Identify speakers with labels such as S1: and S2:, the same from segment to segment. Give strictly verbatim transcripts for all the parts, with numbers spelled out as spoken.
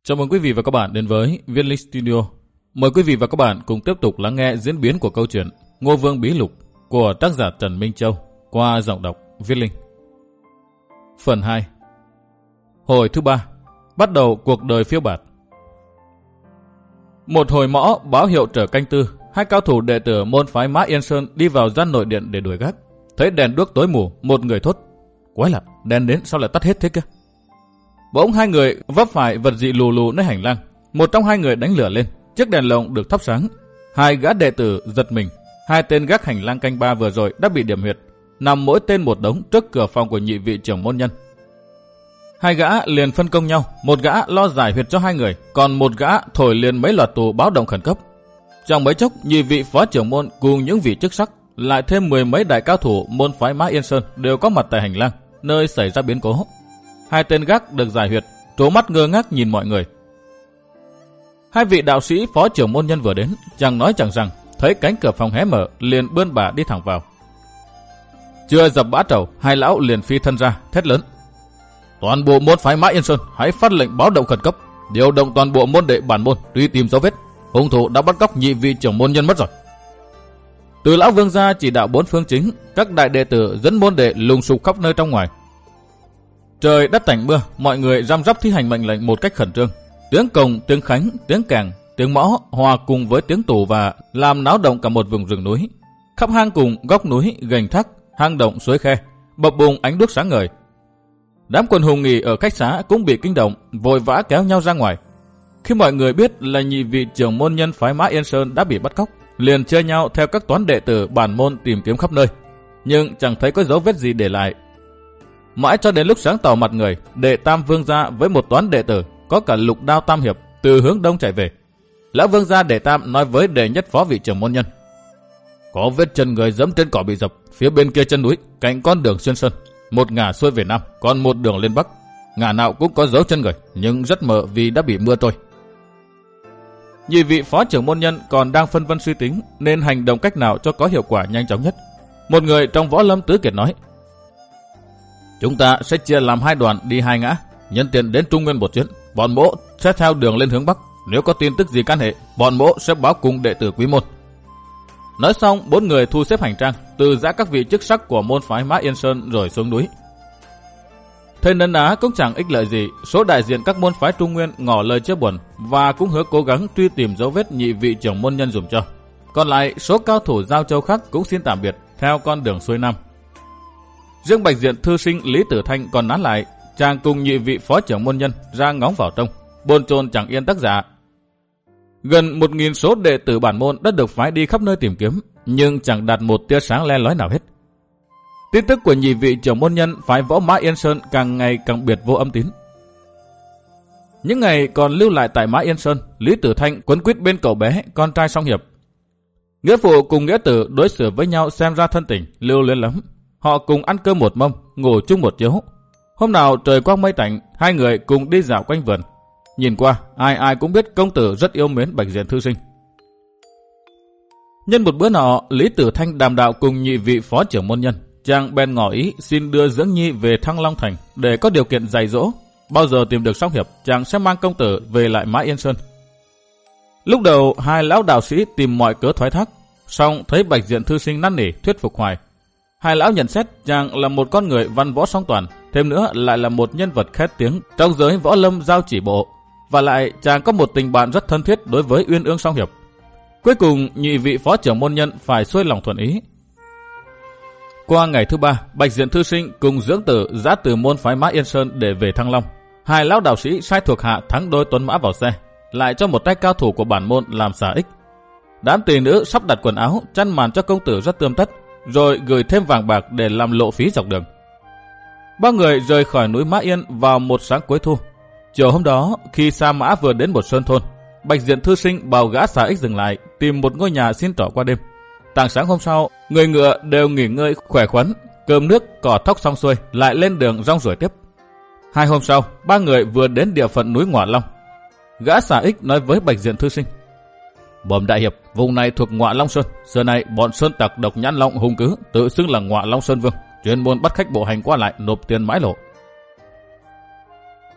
S1: Chào mừng quý vị và các bạn đến với Viết Linh Studio. Mời quý vị và các bạn cùng tiếp tục lắng nghe diễn biến của câu chuyện Ngô Vương Bí Lục của tác giả Trần Minh Châu qua giọng đọc Viết Linh. Phần hai. Hồi thứ ba. Bắt đầu cuộc đời phiêu bạt. Một hồi mõ báo hiệu trở canh tư, hai cao thủ đệ tử môn phái Mã Yên Sơn đi vào gian nội điện để đuổi gác. Thấy đèn đuốc tối mù, một người thốt: "Quái lạ, đèn đến sao lại tắt hết thế kia?" Bỗng hai người vấp phải vật gì lù lù nơi hành lang. Một trong hai người đánh lửa lên, chiếc đèn lồng được thắp sáng. Hai gã đệ tử giật mình. Hai tên gác hành lang canh ba vừa rồi đã bị điểm huyệt, nằm mỗi tên một đống trước cửa phòng của nhị vị trưởng môn nhân. Hai gã liền phân công nhau, một gã lo giải huyệt cho hai người, còn một gã thổi liền mấy loạt tù báo động khẩn cấp. Trong mấy chốc, nhị vị phó trưởng môn cùng những vị chức sắc, lại thêm mười mấy đại cao thủ môn phái Mã Yên Sơn đều có mặt tại hành lang, nơi xảy ra biến cố. Hai tên gác được giải huyệt, trố mắt ngơ ngác nhìn mọi người. Hai vị đạo sĩ phó trưởng môn nhân vừa đến, chẳng nói chẳng rằng, thấy cánh cửa phòng hé mở, liền bươn bả đi thẳng vào. Chưa dập bã trầu, hai lão liền phi thân ra, thét lớn: "Toàn bộ môn phái Mã Yên Sơn, hãy phát lệnh báo động khẩn cấp, điều động toàn bộ môn đệ bản môn truy tìm dấu vết. Hung thủ đã bắt cóc nhị vị trưởng môn nhân mất rồi." Từ lão vương gia chỉ đạo bốn phương chính, các đại đệ tử dẫn môn đệ lùng sục khắp nơi trong ngoài. Trời đất tạnh mưa, mọi người răm rắp thi hành mệnh lệnh một cách khẩn trương. Tiếng cồng, tiếng khánh, tiếng kèn, tiếng mõ hòa cùng với tiếng tù và làm náo động cả một vùng rừng núi. Khắp hang cùng góc núi, gành thác, hang động, suối khe, bập bùng ánh đuốc sáng ngời. Đám quần hùng nghỉ ở khách xá cũng bị kinh động, vội vã kéo nhau ra ngoài. Khi mọi người biết là nhị vị trưởng môn nhân phái Mã Yên Sơn đã bị bắt cóc, liền chia nhau theo các toán đệ tử bản môn tìm kiếm khắp nơi, nhưng chẳng thấy có dấu vết gì để lại. Mãi cho đến lúc sáng tỏ mặt người, đệ tam vương gia với một toán đệ tử có cả lục đao tam hiệp từ hướng đông chạy về. Lão vương gia đệ tam nói với đệ nhất phó vị trưởng môn nhân: "Có vết chân người giẫm trên cỏ bị dập, phía bên kia chân núi, cạnh con đường xuyên sơn, một ngả xuôi về nam, còn một đường lên bắc. Ngả nào cũng có dấu chân người, nhưng rất mờ vì đã bị mưa trôi." Nhị vị phó trưởng môn nhân còn đang phân vân suy tính nên hành động cách nào cho có hiệu quả nhanh chóng nhất. Một người trong võ lâm tứ kiệt nói: "Chúng ta sẽ chia làm hai đoàn đi hai ngã, nhân tiện đến Trung Nguyên một chuyến. Bọn mỗ sẽ theo đường lên hướng bắc, nếu có tin tức gì can hệ, bọn mỗ sẽ báo cùng đệ tử quý môn." Nói xong, bốn người thu xếp hành trang, từ giã các vị chức sắc của môn phái Mã Yên Sơn rồi xuống núi. Thế nấn á cũng chẳng ích lợi gì, số đại diện các môn phái Trung Nguyên ngỏ lời chia buồn và cũng hứa cố gắng truy tìm dấu vết nhị vị trưởng môn nhân dùm cho. Còn lại, số cao thủ Giao Châu khác cũng xin tạm biệt theo con đường xuôi nam. Riêng bạch diện thư sinh Lý Tử Thanh còn nán lại, chàng cùng nhị vị phó trưởng môn nhân ra ngóng vào trong, bồn chồn chẳng yên tác giả. Gần một nghìn số đệ tử bản môn đã được phái đi khắp nơi tìm kiếm, nhưng chẳng đạt một tia sáng le lói nào hết. Tin tức của nhị vị trưởng môn nhân phái võ Mã Yên Sơn càng ngày càng biệt vô âm tín. Những ngày còn lưu lại tại Mã Yên Sơn, Lý Tử Thanh quấn quýt bên cậu bé, con trai song hiệp. Nghĩa phụ cùng nghĩa tử đối xử với nhau xem ra thân tình, lưu luyến lắm. Họ cùng ăn cơm một mâm, ngủ chung một chiếu. Hôm nào trời quang mây tạnh, hai người cùng đi dạo quanh vườn. Nhìn qua, ai ai cũng biết công tử rất yêu mến bạch diện thư sinh. Nhân một bữa nọ, Lý Tử Thanh đàm đạo cùng nhị vị phó trưởng môn nhân, chàng bèn ngỏ ý xin đưa Dưỡng Nhi về Thăng Long Thành để có điều kiện dạy dỗ. Bao giờ tìm được song hiệp, chàng sẽ mang công tử về lại Mã Yên Sơn. Lúc đầu, hai lão đạo sĩ tìm mọi cớ thoái thác, song thấy bạch diện thư sinh năn nỉ thuyết phục hoài. Hai lão nhận xét chàng là một con người văn võ song toàn, thêm nữa lại là một nhân vật khét tiếng trong giới võ lâm giao chỉ bộ, và lại chàng có một tình bạn rất thân thiết đối với Uyên Ương song hiệp. Cuối cùng, nhị vị phó trưởng môn nhân phải xuôi lòng thuận ý. Qua ngày thứ ba, bạch diện thư sinh cùng dưỡng tử giã từ môn phái Mã Yên Sơn để về Thăng Long. Hai lão đạo sĩ sai thuộc hạ thắng đôi tuấn mã vào xe, lại cho một tay cao thủ của bản môn làm xả ích. Đám tỳ nữ sắp đặt quần áo, chăn màn cho công tử rất tươm tất, rồi gửi thêm vàng bạc để làm lộ phí dọc đường. Ba người rời khỏi núi Mã Yên vào một sáng cuối thu. Chiều hôm đó, khi sa mã vừa đến một sơn thôn, bạch diện thư sinh bảo gã xả ích dừng lại, tìm một ngôi nhà xin trọ qua đêm. Tảng sáng hôm sau, người ngựa đều nghỉ ngơi khỏe khoắn, cơm nước cỏ thóc xong xuôi, lại lên đường rong ruổi tiếp. Hai hôm sau, ba người vừa đến địa phận núi Ngọa Long. Gã xả ích nói với bạch diện thư sinh: "Bẩm đại hiệp, vùng này thuộc Ngọa Long Sơn. Xưa nay bọn sơn tặc độc nhãn long hung cứ, tự xưng là Ngọa Long Sơn Vương, chuyên môn bắt khách bộ hành qua lại, nộp tiền mãi lộ."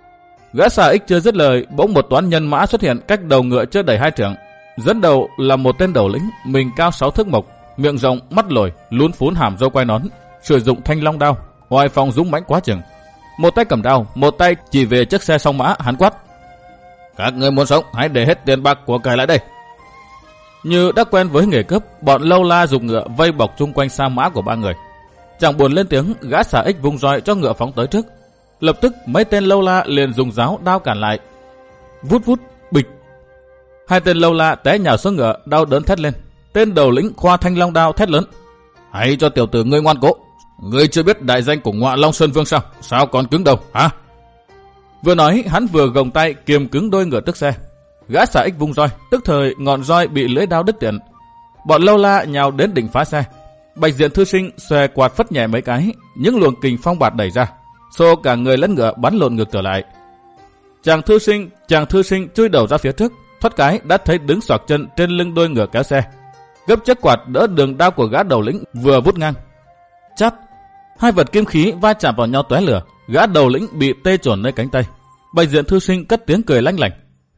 S1: Gã xà ích chưa dứt lời, bỗng một toán nhân mã xuất hiện cách đầu ngựa chưa đầy hai trượng. Dẫn đầu là một tên đầu lĩnh, mình cao sáu thước mộc, miệng rộng, mắt lồi, lún phún hàm râu quai nón, sử dụng thanh long đao, hoài phong dũng mãnh quá chừng. Một tay cầm đao, một tay chỉ về chiếc xe song mã, hắn quát: "Các người muốn sống, hãy để hết tiền bạc của cải lại đây." Như đã quen với nghề cướp, bọn lâu la giục ngựa vây bọc chung quanh sa mã của ba người. Chẳng buồn lên tiếng, gã xà ích vung roi cho ngựa phóng tới trước. Lập tức mấy tên lâu la liền dùng giáo đao cản lại. Vút vút, bịch. Hai tên lâu la té nhào xuống ngựa, đau đớn thét lên. Tên đầu lĩnh khoa thanh long đao thét lớn: "Hãy cho tiểu tử ngươi ngoan cố. Ngươi chưa biết đại danh của Ngọa Long Sơn Vương sao? Sao còn cứng đầu hả?" Vừa nói, hắn vừa gồng tay kiềm cứng đôi ngựa tức xe. Gã xà ích vung roi, tức thời ngọn roi bị lưỡi đao đứt tiện. Bọn lâu la nhào đến định phá xe. Bạch Diện Thư Sinh xòe quạt phất nhẹ mấy cái, những luồng kình phong bạt đẩy ra, xô cả người lẫn ngựa bắn lộn ngược trở lại. Chàng thư sinh, chàng thư sinh chui đầu ra phía trước, thoát cái đã thấy đứng xoạc chân trên lưng đôi ngựa kéo xe. Gấp chiếc quạt đỡ đường đao của gã đầu lĩnh vừa vút ngang. Chát, hai vật kim khí va chạm vào nhau tóe lửa, gã đầu lĩnh bị tê chổn nơi cánh tay. Bạch Diện Thư Sinh cất tiếng cười lanh lảnh: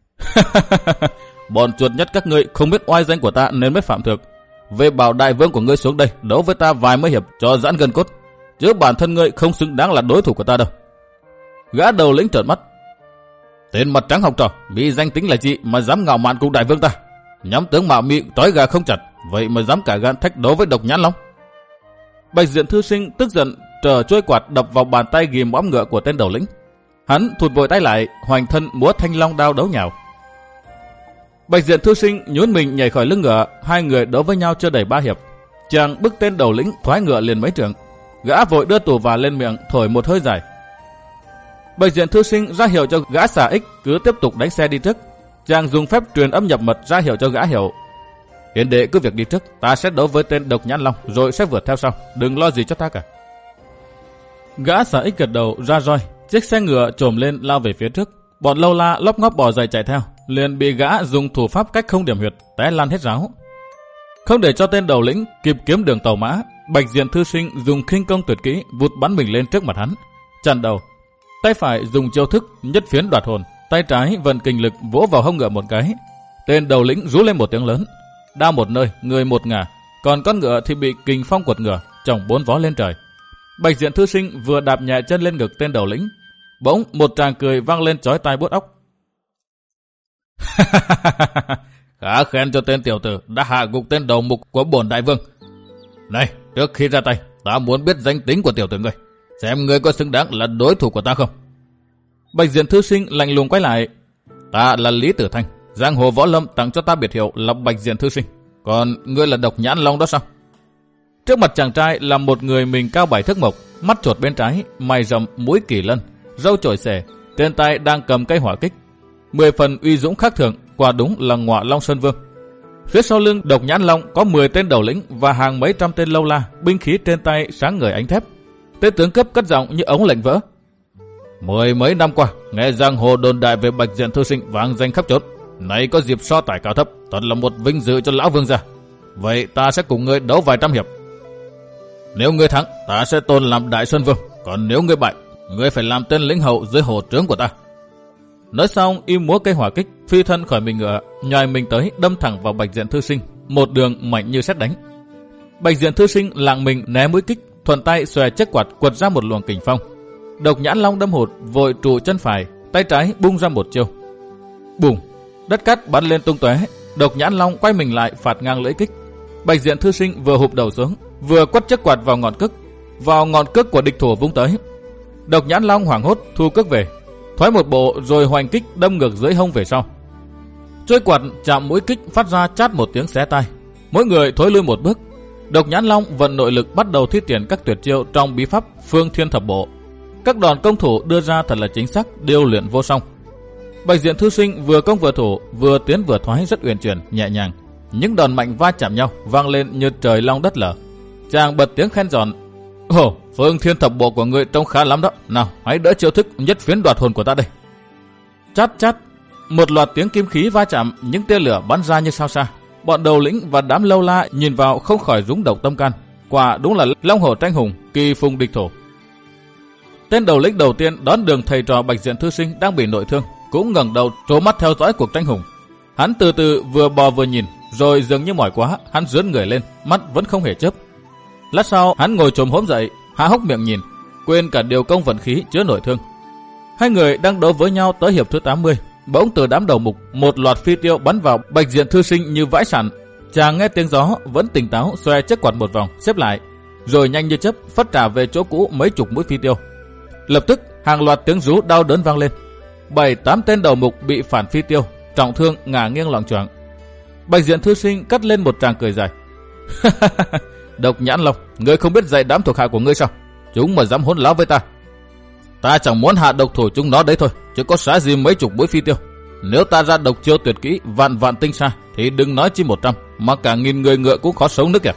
S1: "Bọn chuột nhất các ngươi không biết oai danh của ta nên mới phạm thượng. Về bảo đại vương của ngươi xuống đây đấu với ta vài mươi hiệp cho giãn gân cốt, chứ bản thân ngươi không xứng đáng là đối thủ của ta đâu." Gã đầu lĩnh trợn mắt: "Tên mặt trắng học trò, mỹ danh tính là gì mà dám ngạo mạn cùng đại vương ta? Nhắm tướng mạo mị trói gà không chặt, vậy mà dám cả gan thách đấu với Độc Nhãn Long." Bạch Diện Thư Sinh tức giận trở chuôi quạt đập vào bàn tay ghìm mõm ngựa của tên đầu lĩnh. Hắn thụt vội tay lại, hoành thân múa thanh long đao đấu nhào. Bạch Diện Thư Sinh nhún mình nhảy khỏi lưng ngựa, hai người đấu với nhau chưa đầy ba hiệp. Chàng bức tên đầu lĩnh thoái ngựa liền mấy trượng. Gã vội đưa tù và lên miệng thổi một hơi dài. Bạch Diện Thư Sinh ra hiệu cho gã xà ích cứ tiếp tục đánh xe đi trước. Chàng dùng phép truyền âm nhập mật ra hiệu cho gã hiểu: "Hiền đệ cứ việc đi trước, ta sẽ đấu với tên Độc Nhãn Long rồi sẽ vượt theo sau, đừng lo gì cho ta cả." Gã xà ích gật đầu ra roi, chiếc xe ngựa trồm lên lao về phía trước. Bọn lâu la lóc ngóc bò dậy chạy theo, liền bị gã dùng thủ pháp cách không điểm huyệt té lăn hết ráo. Không để cho tên đầu lĩnh kịp kiếm đường tàu mã, Bạch Diện Thư Sinh dùng khinh công tuyệt kỹ vụt bắn mình lên trước mặt hắn, chặn đầu. Tay phải dùng chiêu thức nhất phiến đoạt hồn, tay trái vận kình lực vỗ vào hông ngựa một cái. Tên đầu lĩnh rú lên một tiếng lớn, đao một nơi, người một ngả, còn con ngựa thì bị kình phong quật ngựa, chồng bốn vó lên trời. Bạch Diện Thư Sinh vừa đạp nhẹ chân lên ngực tên đầu lĩnh, bỗng một tràng cười vang lên chói tai buốt óc. "Khá khen cho tên tiểu tử đã hạ gục tên đầu mục của bổn đại vương. Này, trước khi ra tay, ta muốn biết danh tính của tiểu tử ngươi, xem ngươi có xứng đáng là đối thủ của ta không." Bạch Diện Thư Sinh lạnh lùng quay lại: "Ta là Lý Tử Thanh, giang hồ võ lâm tặng cho ta biệt hiệu là Bạch Diện Thư Sinh. Còn ngươi là Độc Nhãn Long đó sao?" Trước mặt chàng trai là một người mình cao bảy thước mộc, mắt chột bên trái, mày rậm, mũi kỳ lân, râu chổi xẻ, trên tay đang cầm cây hỏa kích, mười phần uy dũng khác thường, quả đúng là Ngọa Long Sơn Vương. Phía sau lưng Độc Nhãn Long có mười tên đầu lĩnh và hàng mấy trăm tên lâu la, binh khí trên tay sáng ngời ánh thép. Tên tướng cấp cất giọng như ống lệnh vỡ: "Mười mấy năm qua, nghe giang hồ đồn đại về Bạch Diện Thư Sinh vang danh khắp chốn, nay có dịp so tài cao thấp, thật là một vinh dự cho lão vương gia. Vậy ta sẽ cùng ngươi đấu vài trăm hiệp. Nếu ngươi thắng, ta sẽ tôn làm Đại Sơn Vương, còn nếu ngươi bại, ngươi phải làm tên lính hậu dưới hồ trướng của ta." Nói xong, y múa cây hỏa kích, phi thân khỏi mình ngựa, nhòi mình tới đâm thẳng vào Bạch Diện Thư Sinh, một đường mạnh như sét đánh. Bạch Diện Thư Sinh lạng mình né mũi kích, thuận tay xòe chiếc quạt quật ra một luồng kình phong. Độc Nhãn Long đâm hụt, vội trụ chân phải, tay trái bung ra một chiêu. Bùng, đất cát bắn lên tung tóe. Độc Nhãn Long quay mình lại phạt ngang lưỡi kích. Bạch Diện Thư Sinh vừa hụp đầu xuống, vừa quất chiếc quạt vào ngọn cước, vào ngọn cước của địch thủ vung tới. Độc Nhãn Long hoảng hốt thu cước về, thoái một bộ rồi hoành kích đâm ngược dưới hông về sau. Chuôi quạt chạm mũi kích phát ra chát một tiếng xé tai. Mỗi người thối lui một bước. Độc Nhãn Long vận nội lực bắt đầu thi triển các tuyệt chiêu trong bí pháp Phương Thiên Thập Bộ. Các đòn công thủ đưa ra thật là chính xác, điêu luyện vô song. Bạch Diện Thư Sinh vừa công vừa thủ, vừa tiến vừa thoái rất uyển chuyển, nhẹ nhàng. Những đòn mạnh va chạm nhau vang lên như trời long đất lở. Chàng bật tiếng khen giòn: "Ồ, Phương Thiên Thập Bộ của ngươi trông khá lắm đó. Nào, hãy đỡ chiêu thức nhất phiến đoạt hồn của ta đây." Chát chát, một loạt tiếng kim khí va chạm, những tia lửa bắn ra như sao xa. Bọn đầu lĩnh và đám lâu la nhìn vào không khỏi rúng động tâm can. Quả đúng là long hổ tranh hùng, kỳ phùng địch thổ. Tên đầu lĩnh đầu tiên đón đường thầy trò Bạch Diện thư sinh đang bị nội thương, cũng ngẩng đầu trố mắt theo dõi cuộc tranh hùng. Hắn từ từ vừa bò vừa nhìn, rồi dường như mỏi quá, hắn rướn người lên, mắt vẫn không hề chớp. Lát sau, hắn ngồi chồm hổm dậy, há hốc miệng nhìn, quên cả điều công vận khí chữa nội thương. Hai người đang đấu với nhau tới hiệp thứ tám mươi, bỗng từ đám đầu mục, một loạt phi tiêu bắn vào Bạch Diện thư sinh như vãi sạn. Chàng nghe tiếng gió, vẫn tỉnh táo, xoay chiếc quạt một vòng, xếp lại, rồi nhanh như chớp phất trả về chỗ cũ mấy chục mũi phi tiêu. Lập tức, hàng loạt tiếng rú đau đớn vang lên. Bảy tám tên đầu mục bị phản phi tiêu, trọng thương ngả nghiêng loạng choạng. Bạch Diện thư sinh cất lên một tràng cười dài. Độc Nhãn Long, ngươi không biết dạy đám thuộc hạ của ngươi sao? Chúng mà dám hỗn láo với ta. Ta chẳng muốn hạ độc thủ chúng nó đấy thôi, chứ có xá gì mấy chục mũi phi tiêu. Nếu ta ra độc chiêu tuyệt kỹ vạn vạn tinh xa, thì đừng nói chi một trăm, mà cả nghìn người ngựa cũng khó sống nữa kìa.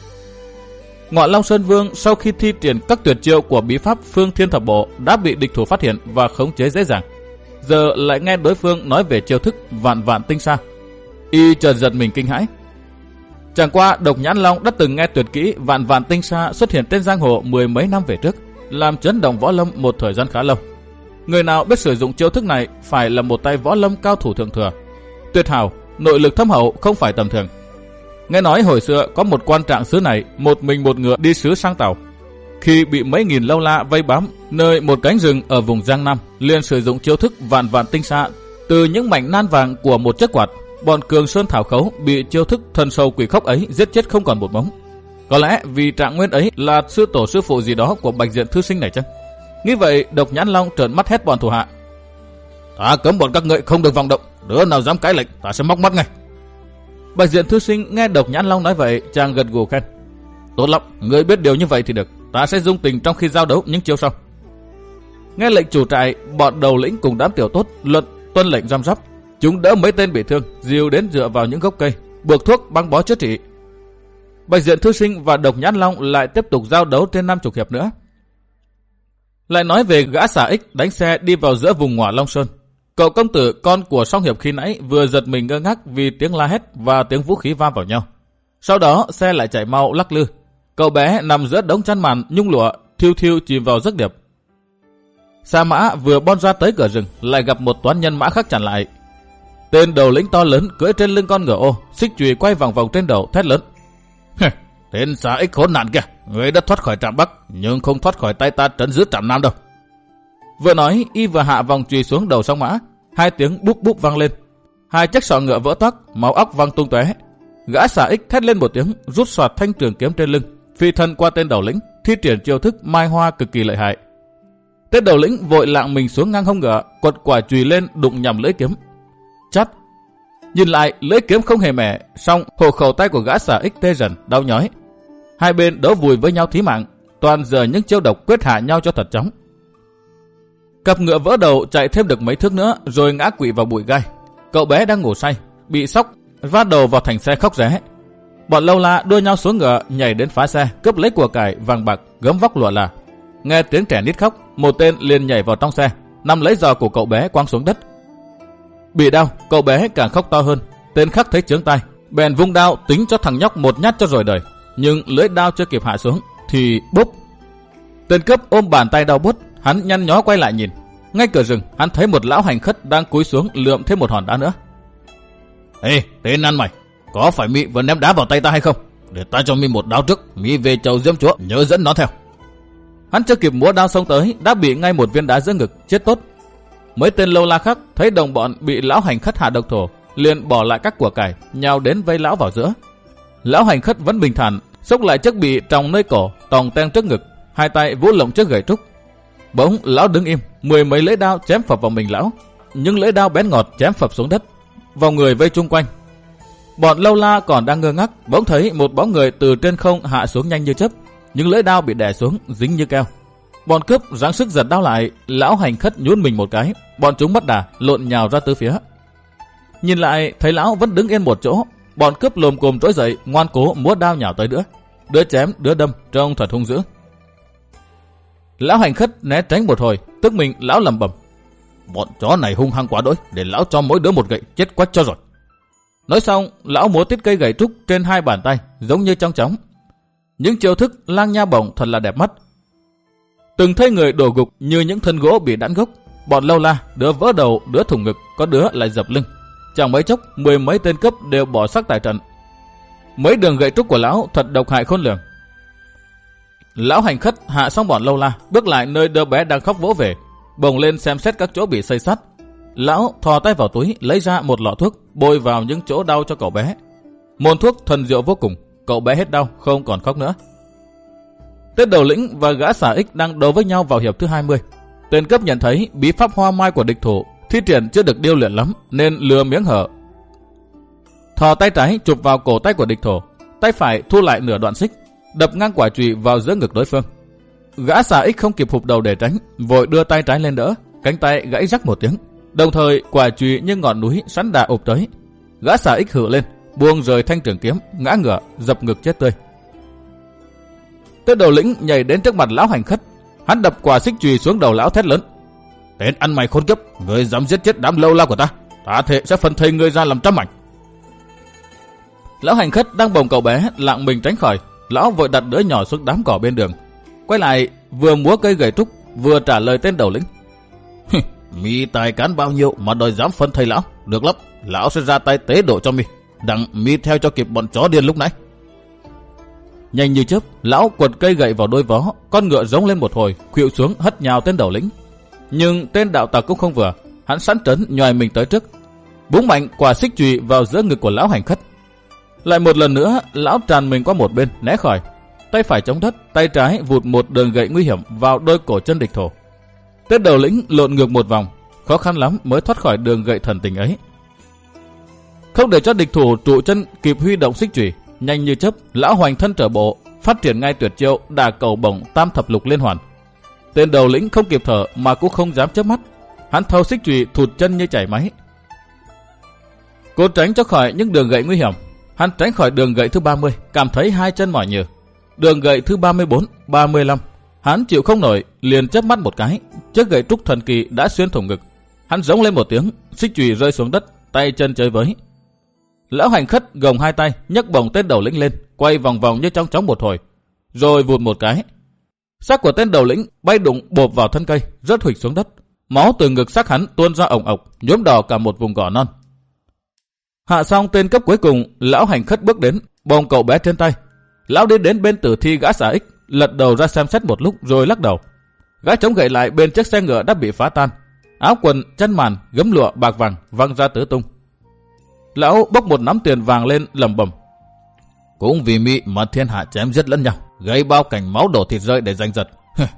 S1: Ngọa Long Sơn Vương sau khi thi triển các tuyệt chiêu của bí pháp Phương Thiên Thập Bộ đã bị địch thủ phát hiện và khống chế dễ dàng. Giờ lại nghe đối phương nói về chiêu thức vạn vạn tinh xa, y chợt giật mình kinh hãi. Chẳng qua Độc Nhãn Long đã từng nghe tuyệt kỹ vạn vạn tinh xa xuất hiện trên giang hồ mười mấy năm về trước, làm chấn động võ lâm một thời gian khá lâu. Người nào biết sử dụng chiêu thức này phải là một tay võ lâm cao thủ thượng thừa, tuyệt hảo, nội lực thâm hậu không phải tầm thường. Nghe nói hồi xưa có một quan trạng xứ này một mình một ngựa đi xứ sang Tàu. Khi bị mấy nghìn lâu la vây bám nơi một cánh rừng ở vùng Giang Nam, liền sử dụng chiêu thức vạn vạn tinh xa. Từ những mảnh nan vàng của một chiếc quạt, bọn Cường Sơn Thảo Khấu bị chiêu thức thần sầu quỷ khóc ấy giết chết không còn một mống. Có lẽ vì trạng nguyên ấy là sư tổ sư phụ gì đó của Bạch Diện thư sinh này chăng? Nghĩ vậy, Độc Nhãn Long trợn mắt hét bọn thủ hạ: Ta cấm bọn các ngươi không được vọng động, đứa nào dám cãi lệnh ta sẽ móc mắt ngay. Bạch Diện thư sinh nghe Độc Nhãn Long nói vậy, chàng gật gù khen: Tốt lắm, ngươi biết điều như vậy thì được, ta sẽ dung tình trong khi giao đấu những chiêu sau. Nghe lệnh chủ trại, bọn đầu lĩnh cùng đám tiểu tốt luận tuân lệnh răm rắp. Chúng đỡ mấy tên bị thương, dìu đến dựa vào những gốc cây, buộc thuốc băng bó chữa trị. Bạch Diện thư sinh và Độc Nhãn Long lại tiếp tục giao đấu trên năm chục hiệp nữa. Lại nói về gã xà ích đánh xe đi vào giữa vùng Ngọa Long Sơn. Cậu công tử con của Song Hiệp khi nãy vừa giật mình ngơ ngác vì tiếng la hét và tiếng vũ khí va vào nhau. Sau đó xe lại chạy mau lắc lư. Cậu bé nằm giữa đống chăn màn nhung lụa, thiêu thiêu chìm vào giấc điệp. Sa Mã vừa bon ra tới cửa rừng, lại gặp một toán nhân mã khác chặn lại. Tên đầu lĩnh to lớn cưỡi trên lưng con ngựa ô, xích chùy quay vòng vòng trên đầu, thét lớn: Tên xà ích khốn nạn kìa, người đã thoát khỏi trạm Bắc, nhưng không thoát khỏi tay ta trấn giữ trạm Nam đâu. Vừa nói, y vừa hạ vòng chùy xuống đầu Song Mã, hai tiếng búp búp vang lên, hai chiếc sọ ngựa vỡ toác, máu óc văng tung tóe. Gã xà ích thét lên một tiếng, rút xoạt thanh trường kiếm trên lưng, phi thân qua tên đầu lĩnh, thi triển chiêu thức mai hoa cực kỳ lợi hại. Tên đầu lĩnh vội lạng mình xuống ngang hông ngựa, quật quả chùy lên đụng nhằm lưỡi kiếm. Chát! Nhìn lại, lưỡi kiếm không hề mẻ, song hộ khẩu tay của gã xà ích tê dần, đau nhói. Hai bên đấu vùi với nhau thí mạng, toàn giờ những chiêu độc quyết hạ nhau cho thật chóng. Cặp ngựa vỡ đầu chạy thêm được mấy thước nữa rồi ngã quỵ vào bụi gai. Cậu bé đang ngủ say, bị sốc, vá đầu vào thành xe khóc ré. Bọn lâu la đua nhau xuống ngựa, nhảy đến phá xe, cướp lấy của cải vàng bạc, gấm vóc lụa là. Nghe tiếng trẻ nít khóc, một tên liền nhảy vào trong xe, nắm lấy giò của cậu bé quăng xuống đất. Bị đau, cậu bé càng khóc to hơn. Tên khác thấy chướng tai, bèn vung đao tính cho thằng nhóc một nhát cho rồi đời. Nhưng lưỡi đao chưa kịp hạ xuống thì bốp. Tên cướp ôm bàn tay đau buốt, hắn nhăn nhó quay lại nhìn. Ngay cửa rừng, hắn thấy một lão hành khất đang cúi xuống lượm thêm một hòn đá nữa. Ê, tên ăn mày, có phải mị vừa ném đá vào tay ta hay không? Để ta cho mị một đao trước, mị về chầu Diêm Chúa, nhớ dẫn nó theo. Hắn chưa kịp múa đao xông tới, đã bị ngay một viên đá giữa ngực, chết tốt. Mấy tên lâu la khác thấy đồng bọn bị lão hành khất hạ độc thổ, liền bỏ lại các của cải, nhào đến vây lão vào giữa. Lão hành khất vẫn bình thản, xốc lại chiếc bị tròng nơi cổ, tòng ten trước ngực, hai tay vũ lộng chiếc gậy trúc. Bỗng lão đứng im, mười mấy lưỡi đao chém phập vào mình lão, những lưỡi đao bén ngọt chém phập xuống đất, vào người vây chung quanh. Bọn lâu la còn đang ngơ ngác, bỗng thấy một bóng người từ trên không hạ xuống nhanh như chớp, những lưỡi đao bị đè xuống dính như keo. Bọn cướp giáng sức giật đao lại, lão hành khất nhún mình một cái, bọn chúng mất đà lộn nhào ra tứ phía. Nhìn lại thấy lão vẫn đứng yên một chỗ, bọn cướp lồm cồm trỗi dậy, ngoan cố múa đao nhào tới nữa, đứa chém đứa đâm, trông thật hung dữ. Lão hành khất né tránh một hồi, tức mình lão lẩm bẩm: Bọn chó này hung hăng quá đỗi, để lão cho mỗi đứa một gậy chết quách cho rồi. Nói xong, lão múa tiết cây gậy trúc trên hai bàn tay, giống như trong chóng. Những chiêu thức lang nha bổng thật là đẹp mắt. Từng thấy người đổ gục như những thân gỗ bị đãn gốc. Bọn lâu la, đứa vỡ đầu, đứa thủng ngực, có đứa lại dập lưng. Chẳng mấy chốc, mười mấy tên cấp đều bỏ xác tại trận. Mấy đường gậy trúc của lão thật độc hại khôn lường. Lão hành khất hạ xong bọn lâu la, bước lại nơi đứa bé đang khóc vỗ về, bồng lên xem xét các chỗ bị xây sắt. Lão thò tay vào túi lấy ra một lọ thuốc, bôi vào những chỗ đau cho cậu bé. Môn thuốc thần diệu vô cùng, cậu bé hết đau, không còn khóc nữa. Tên đầu lĩnh và gã xà ích đang đấu với nhau vào hiệp thứ hai mươi. Tên cấp nhận thấy bí pháp hoa mai của địch thủ thi triển chưa được điêu luyện lắm, nên lừa miếng hở. Thò tay trái chụp vào cổ tay của địch thủ, tay phải thu lại nửa đoạn xích, đập ngang quả chùy vào giữa ngực đối phương. Gã xà ích không kịp hụp đầu để tránh, vội đưa tay trái lên đỡ, cánh tay gãy rắc một tiếng. Đồng thời quả chùy như ngọn núi sắn đà ụp tới. Gã xà ích hự lên, buông rời thanh trường kiếm, ngã ngửa, dập ngực chết tươi. Tên đầu lĩnh nhảy đến trước mặt lão hành khất, hắn đập quả xích chùy xuống đầu lão thét lớn: "Tên ăn mày khốn kiếp, ngươi dám giết chết đám lâu la của ta, ta thề sẽ phân thây ngươi ra làm trăm mảnh." Lão hành khất đang bồng cậu bé lạng mình tránh khỏi, lão vội đặt đứa nhỏ xuống đám cỏ bên đường, quay lại vừa múa cây gậy trúc vừa trả lời tên đầu lĩnh: "Mi tài cán bao nhiêu mà đòi dám phân thây lão? Được lắm, lão sẽ ra tay tế độ cho mi, đặng mi theo cho kịp bọn chó điên lúc nãy." Nhanh như chớp, lão quật cây gậy vào đôi vó, con ngựa giống lên một hồi, khuỵu xuống hất nhào tên đầu lĩnh. Nhưng tên đạo tặc cũng không vừa, hắn sẵn trấn nhoài mình tới trước, búng mạnh quả xích chùy vào giữa ngực của lão hành khất. Lại một lần nữa, lão tràn mình qua một bên né khỏi, tay phải chống đất, tay trái vụt một đường gậy nguy hiểm vào đôi cổ chân địch thủ. Tên đầu lĩnh lộn ngược một vòng, khó khăn lắm mới thoát khỏi đường gậy thần tình ấy. Không để cho địch thủ trụ chân kịp huy động xích chùy, nhanh như chớp, lão hoành thân trở bộ, phát triển ngay tuyệt chiêu đả cầu bổng tam thập lục liên hoàn. Tên đầu lĩnh không kịp thở mà cũng không dám chớp mắt, hắn thâu xích chùy thụt chân như chảy máy. Cố tránh cho khỏi những đường gậy nguy hiểm, hắn tránh khỏi đường gậy thứ ba mươi, cảm thấy hai chân mỏi nhừ. Đường gậy thứ ba mươi bốn, ba mươi lăm, hắn chịu không nổi, liền chớp mắt một cái, chiếc gậy trúc thần kỳ đã xuyên thủng ngực. Hắn rống lên một tiếng, xích chùy rơi xuống đất, tay chân chơi với. Lão hành khất gồng hai tay, nhấc bổng tên đầu lĩnh lên, quay vòng vòng như trong chóng một hồi, rồi vụt một cái, xác của tên đầu lĩnh bay đụng bộp vào thân cây, rớt huỵch xuống đất. Máu từ ngực xác hắn tuôn ra ồng ộc, nhuốm đỏ cả một vùng cỏ non. Hạ xong tên cấp cuối cùng, lão hành khất bước đến, bồng cậu bé trên tay. Lão đi đến bên tử thi gã xà ích, lật đầu ra xem xét một lúc rồi lắc đầu. Gã chống gậy lại bên chiếc xe ngựa đã bị phá tan, áo quần, chân màn, gấm lụa bạc vàng văng ra tứ tung. Lão bốc một nắm tiền vàng lên lẩm bẩm: "Cũng vì mi mà thiên hạ chém giết lẫn nhau, gây bao cảnh máu đổ thịt rơi để giành giật."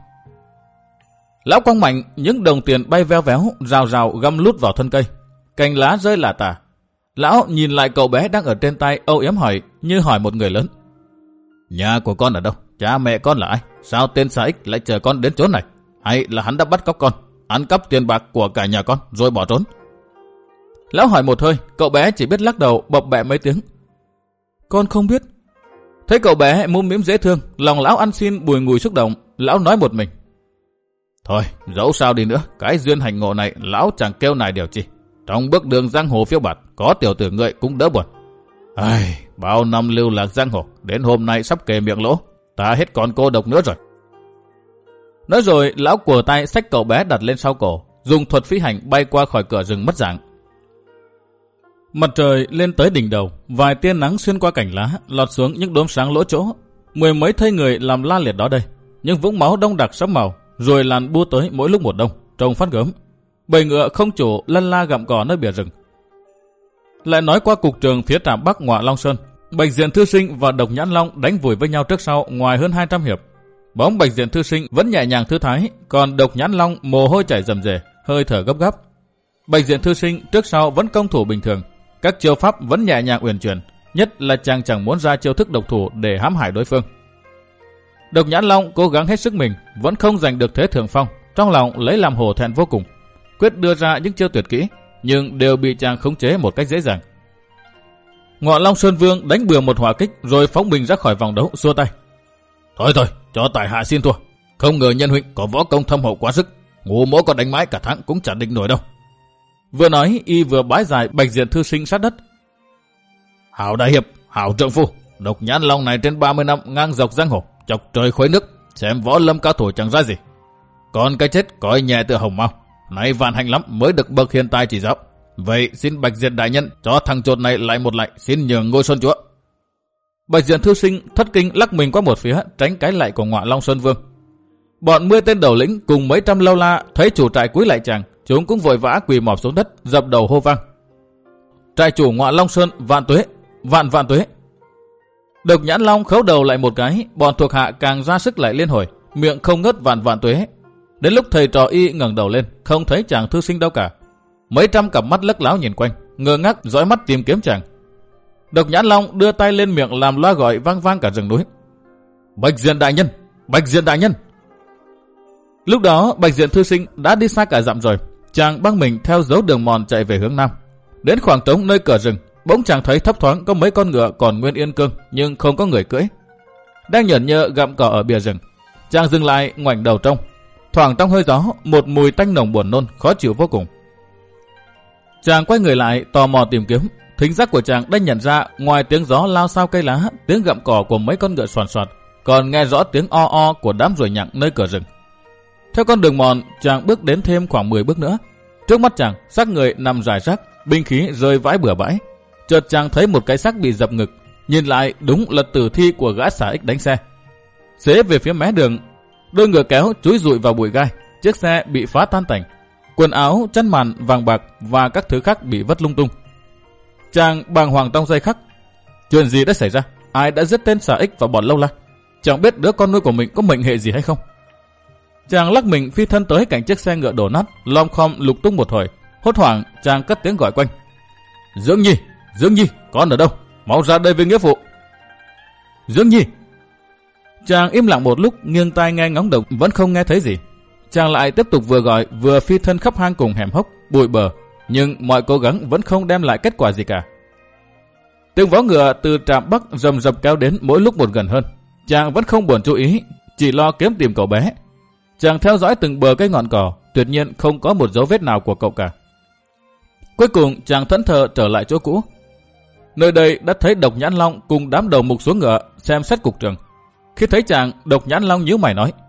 S1: Lão quăng mạnh những đồng tiền bay veo véo, rào rào găm lút vào thân cây, cành lá rơi lả tả. Lão nhìn lại cậu bé đang ở trên tay, âu yếm hỏi như hỏi một người lớn: "Nhà của con ở đâu? Cha mẹ con là ai? Sao tên xà ích lại chờ con đến chỗ này? Hay là hắn đã bắt cóc con, ăn cắp tiền bạc của cả nhà con rồi bỏ trốn?" Lão hỏi một hơi, cậu bé chỉ biết lắc đầu bập bẹ mấy tiếng: "Con không biết." Thấy cậu bé mũm mĩm dễ thương, lòng lão ăn xin bùi ngùi xúc động, lão nói một mình: "Thôi, dẫu sao đi nữa, cái duyên hành ngộ này lão chẳng kêu nài điều chi. Trong bước đường giang hồ phiêu bạt, có tiểu tử ngươi cũng đỡ buồn. Ai, bao năm lưu lạc giang hồ, đến hôm nay sắp kề miệng lỗ, ta hết còn cô độc nữa rồi." Nói rồi, lão quờ tay xách cậu bé đặt lên sau cổ, dùng thuật phi hành bay qua khỏi cửa rừng mất dạng. Mặt trời lên tới đỉnh đầu, vài tia nắng xuyên qua cành lá, lọt xuống những đốm sáng lỗ chỗ. Mười mấy thây người làm la liệt đó đây, những vũng máu đông đặc sẫm màu, rồi làn bua tới mỗi lúc một đông, trông phát gớm. Bầy ngựa không chủ lăn la gặm cỏ nơi bìa rừng. Lại nói qua cục trường phía trạm bắc Ngọa Long Sơn, Bạch Diện Thư Sinh và Độc Nhãn Long đánh vùi với nhau trước sau ngoài hơn hai trăm hiệp. Bóng Bạch Diện Thư Sinh vẫn nhẹ nhàng thư thái, còn Độc Nhãn Long mồ hôi chảy rầm rề, hơi thở gấp gáp. Bạch Diện Thư Sinh trước sau vẫn công thủ bình thường, các chiêu pháp vẫn nhẹ nhàng uyển chuyển, nhất là chàng chẳng muốn ra chiêu thức độc thủ để hãm hại đối phương. Độc Nhãn Long cố gắng hết sức mình, vẫn không giành được thế thượng phong, trong lòng lấy làm hổ thẹn vô cùng, quyết đưa ra những chiêu tuyệt kỹ, nhưng đều bị chàng khống chế một cách dễ dàng. Ngọa Long Sơn Vương đánh bừa một hỏa kích rồi phóng mình ra khỏi vòng đấu, xua tay: "Thôi thôi, cho tại hạ xin thua. Không ngờ nhân huynh có võ công thâm hậu quá sức, ngu mỗ có đánh mãi cả tháng cũng chẳng địch nổi đâu." Vừa nói, y vừa bái dài Bạch Diện Thư Sinh sát đất: "Hảo đại hiệp, hảo trượng phu, Độc Nhãn Long này trên ba mươi năm ngang dọc giang hồ, chọc trời khuấy nước, xem võ lâm cao thủ chẳng ra gì. Còn cái chết coi nhẹ tựa hồng mau. Này vạn hạnh lắm mới được bậc hiền tài chỉ giáo. Vậy xin Bạch Diện đại nhân cho thằng chột này lại một lạy, xin nhường ngôi Sơn chúa. Bạch Diện thư sinh thất kinh lắc mình qua một phía, tránh cái lạy của Ngọa Long Sơn Vương. Bọn mười tên đầu lĩnh cùng mấy trăm lâu la thấy chủ trại cúi lạy chàng, chúng cũng vội vã quỳ mọp xuống đất, dập đầu hô vang. Trại chủ Ngọa Long Sơn vạn tuế, vạn vạn tuế. Độc Nhãn Long khấu đầu lại một cái, bọn thuộc hạ càng ra sức lại liên hồi, miệng không ngớt vạn vạn tuế. Đến lúc thầy trò y ngẩng đầu lên, không thấy chàng thư sinh đâu cả. Mấy trăm cặp mắt lấc láo nhìn quanh, ngơ ngác dõi mắt tìm kiếm chàng. Độc Nhãn Long đưa tay lên miệng làm loa gọi vang vang cả rừng núi. Bạch Diện đại nhân, Bạch Diện đại nhân. Lúc đó Bạch Diện thư sinh đã đi xa cả dặm rồi, chàng băng mình theo dấu đường mòn chạy về hướng nam. Đến khoảng trống nơi cửa rừng, bỗng chàng thấy thấp thoáng có mấy con ngựa còn nguyên yên cương nhưng không có người cưỡi, đang nhởn nhơ gặm cỏ ở bìa rừng. Chàng dừng lại ngoảnh đầu trông, thoảng trong hơi gió một mùi tanh nồng buồn nôn khó chịu vô cùng. Chàng quay người lại tò mò tìm kiếm, thính giác của chàng đã nhận ra ngoài tiếng gió lao sao cây lá, tiếng gặm cỏ của mấy con ngựa xoàn xoạt, còn nghe rõ tiếng o o của đám ruồi nhặng nơi cửa rừng. Theo con đường mòn, chàng bước đến thêm khoảng mười bước nữa. Trước mắt chàng, xác người nằm rải rác, binh khí rơi vãi bừa bãi. Chợt chàng thấy một cái xác bị dập ngực, nhìn lại đúng là tử thi của gã xà ích đánh xe. Xế về phía mé đường, đôi ngựa kéo chúi rụi vào bụi gai, chiếc xe bị phá tan tành, quần áo, chăn màn, vàng bạc và các thứ khác bị vất lung tung. Chàng bàng hoàng trong giây khắc. Chuyện gì đã xảy ra? Ai đã giết tên xà ích và bọn lâu la? Chẳng biết đứa con nuôi của mình có mệnh hệ gì hay không? Chàng lắc mình phi thân tới cạnh chiếc xe ngựa đổ nát, lom khom lục tung một hồi. Hốt hoảng chàng cất tiếng gọi quanh. Dương Nhi, Dương Nhi, con ở đâu? Mau ra đây với nghĩa phụ. Dương Nhi. Chàng im lặng một lúc, nghiêng tai nghe ngóng động vẫn không nghe thấy gì. Chàng lại tiếp tục vừa gọi vừa phi thân khắp hang cùng hẻm hốc, bụi bờ, nhưng mọi cố gắng vẫn không đem lại kết quả gì cả. Tiếng vó ngựa từ trạm bắc rầm rập kéo đến mỗi lúc một gần hơn. Chàng vẫn không buồn chú ý, chỉ lo kiếm tìm cậu bé. Chàng theo dõi từng bờ cây ngọn cỏ, tuyệt nhiên không có một dấu vết nào của cậu cả. Cuối cùng chàng thẫn thờ trở lại chỗ cũ. Nơi đây đã thấy Độc Nhãn Long cùng đám đầu mục xuống ngựa xem xét cục trường. Khi thấy chàng, Độc Nhãn Long nhíu mày nói: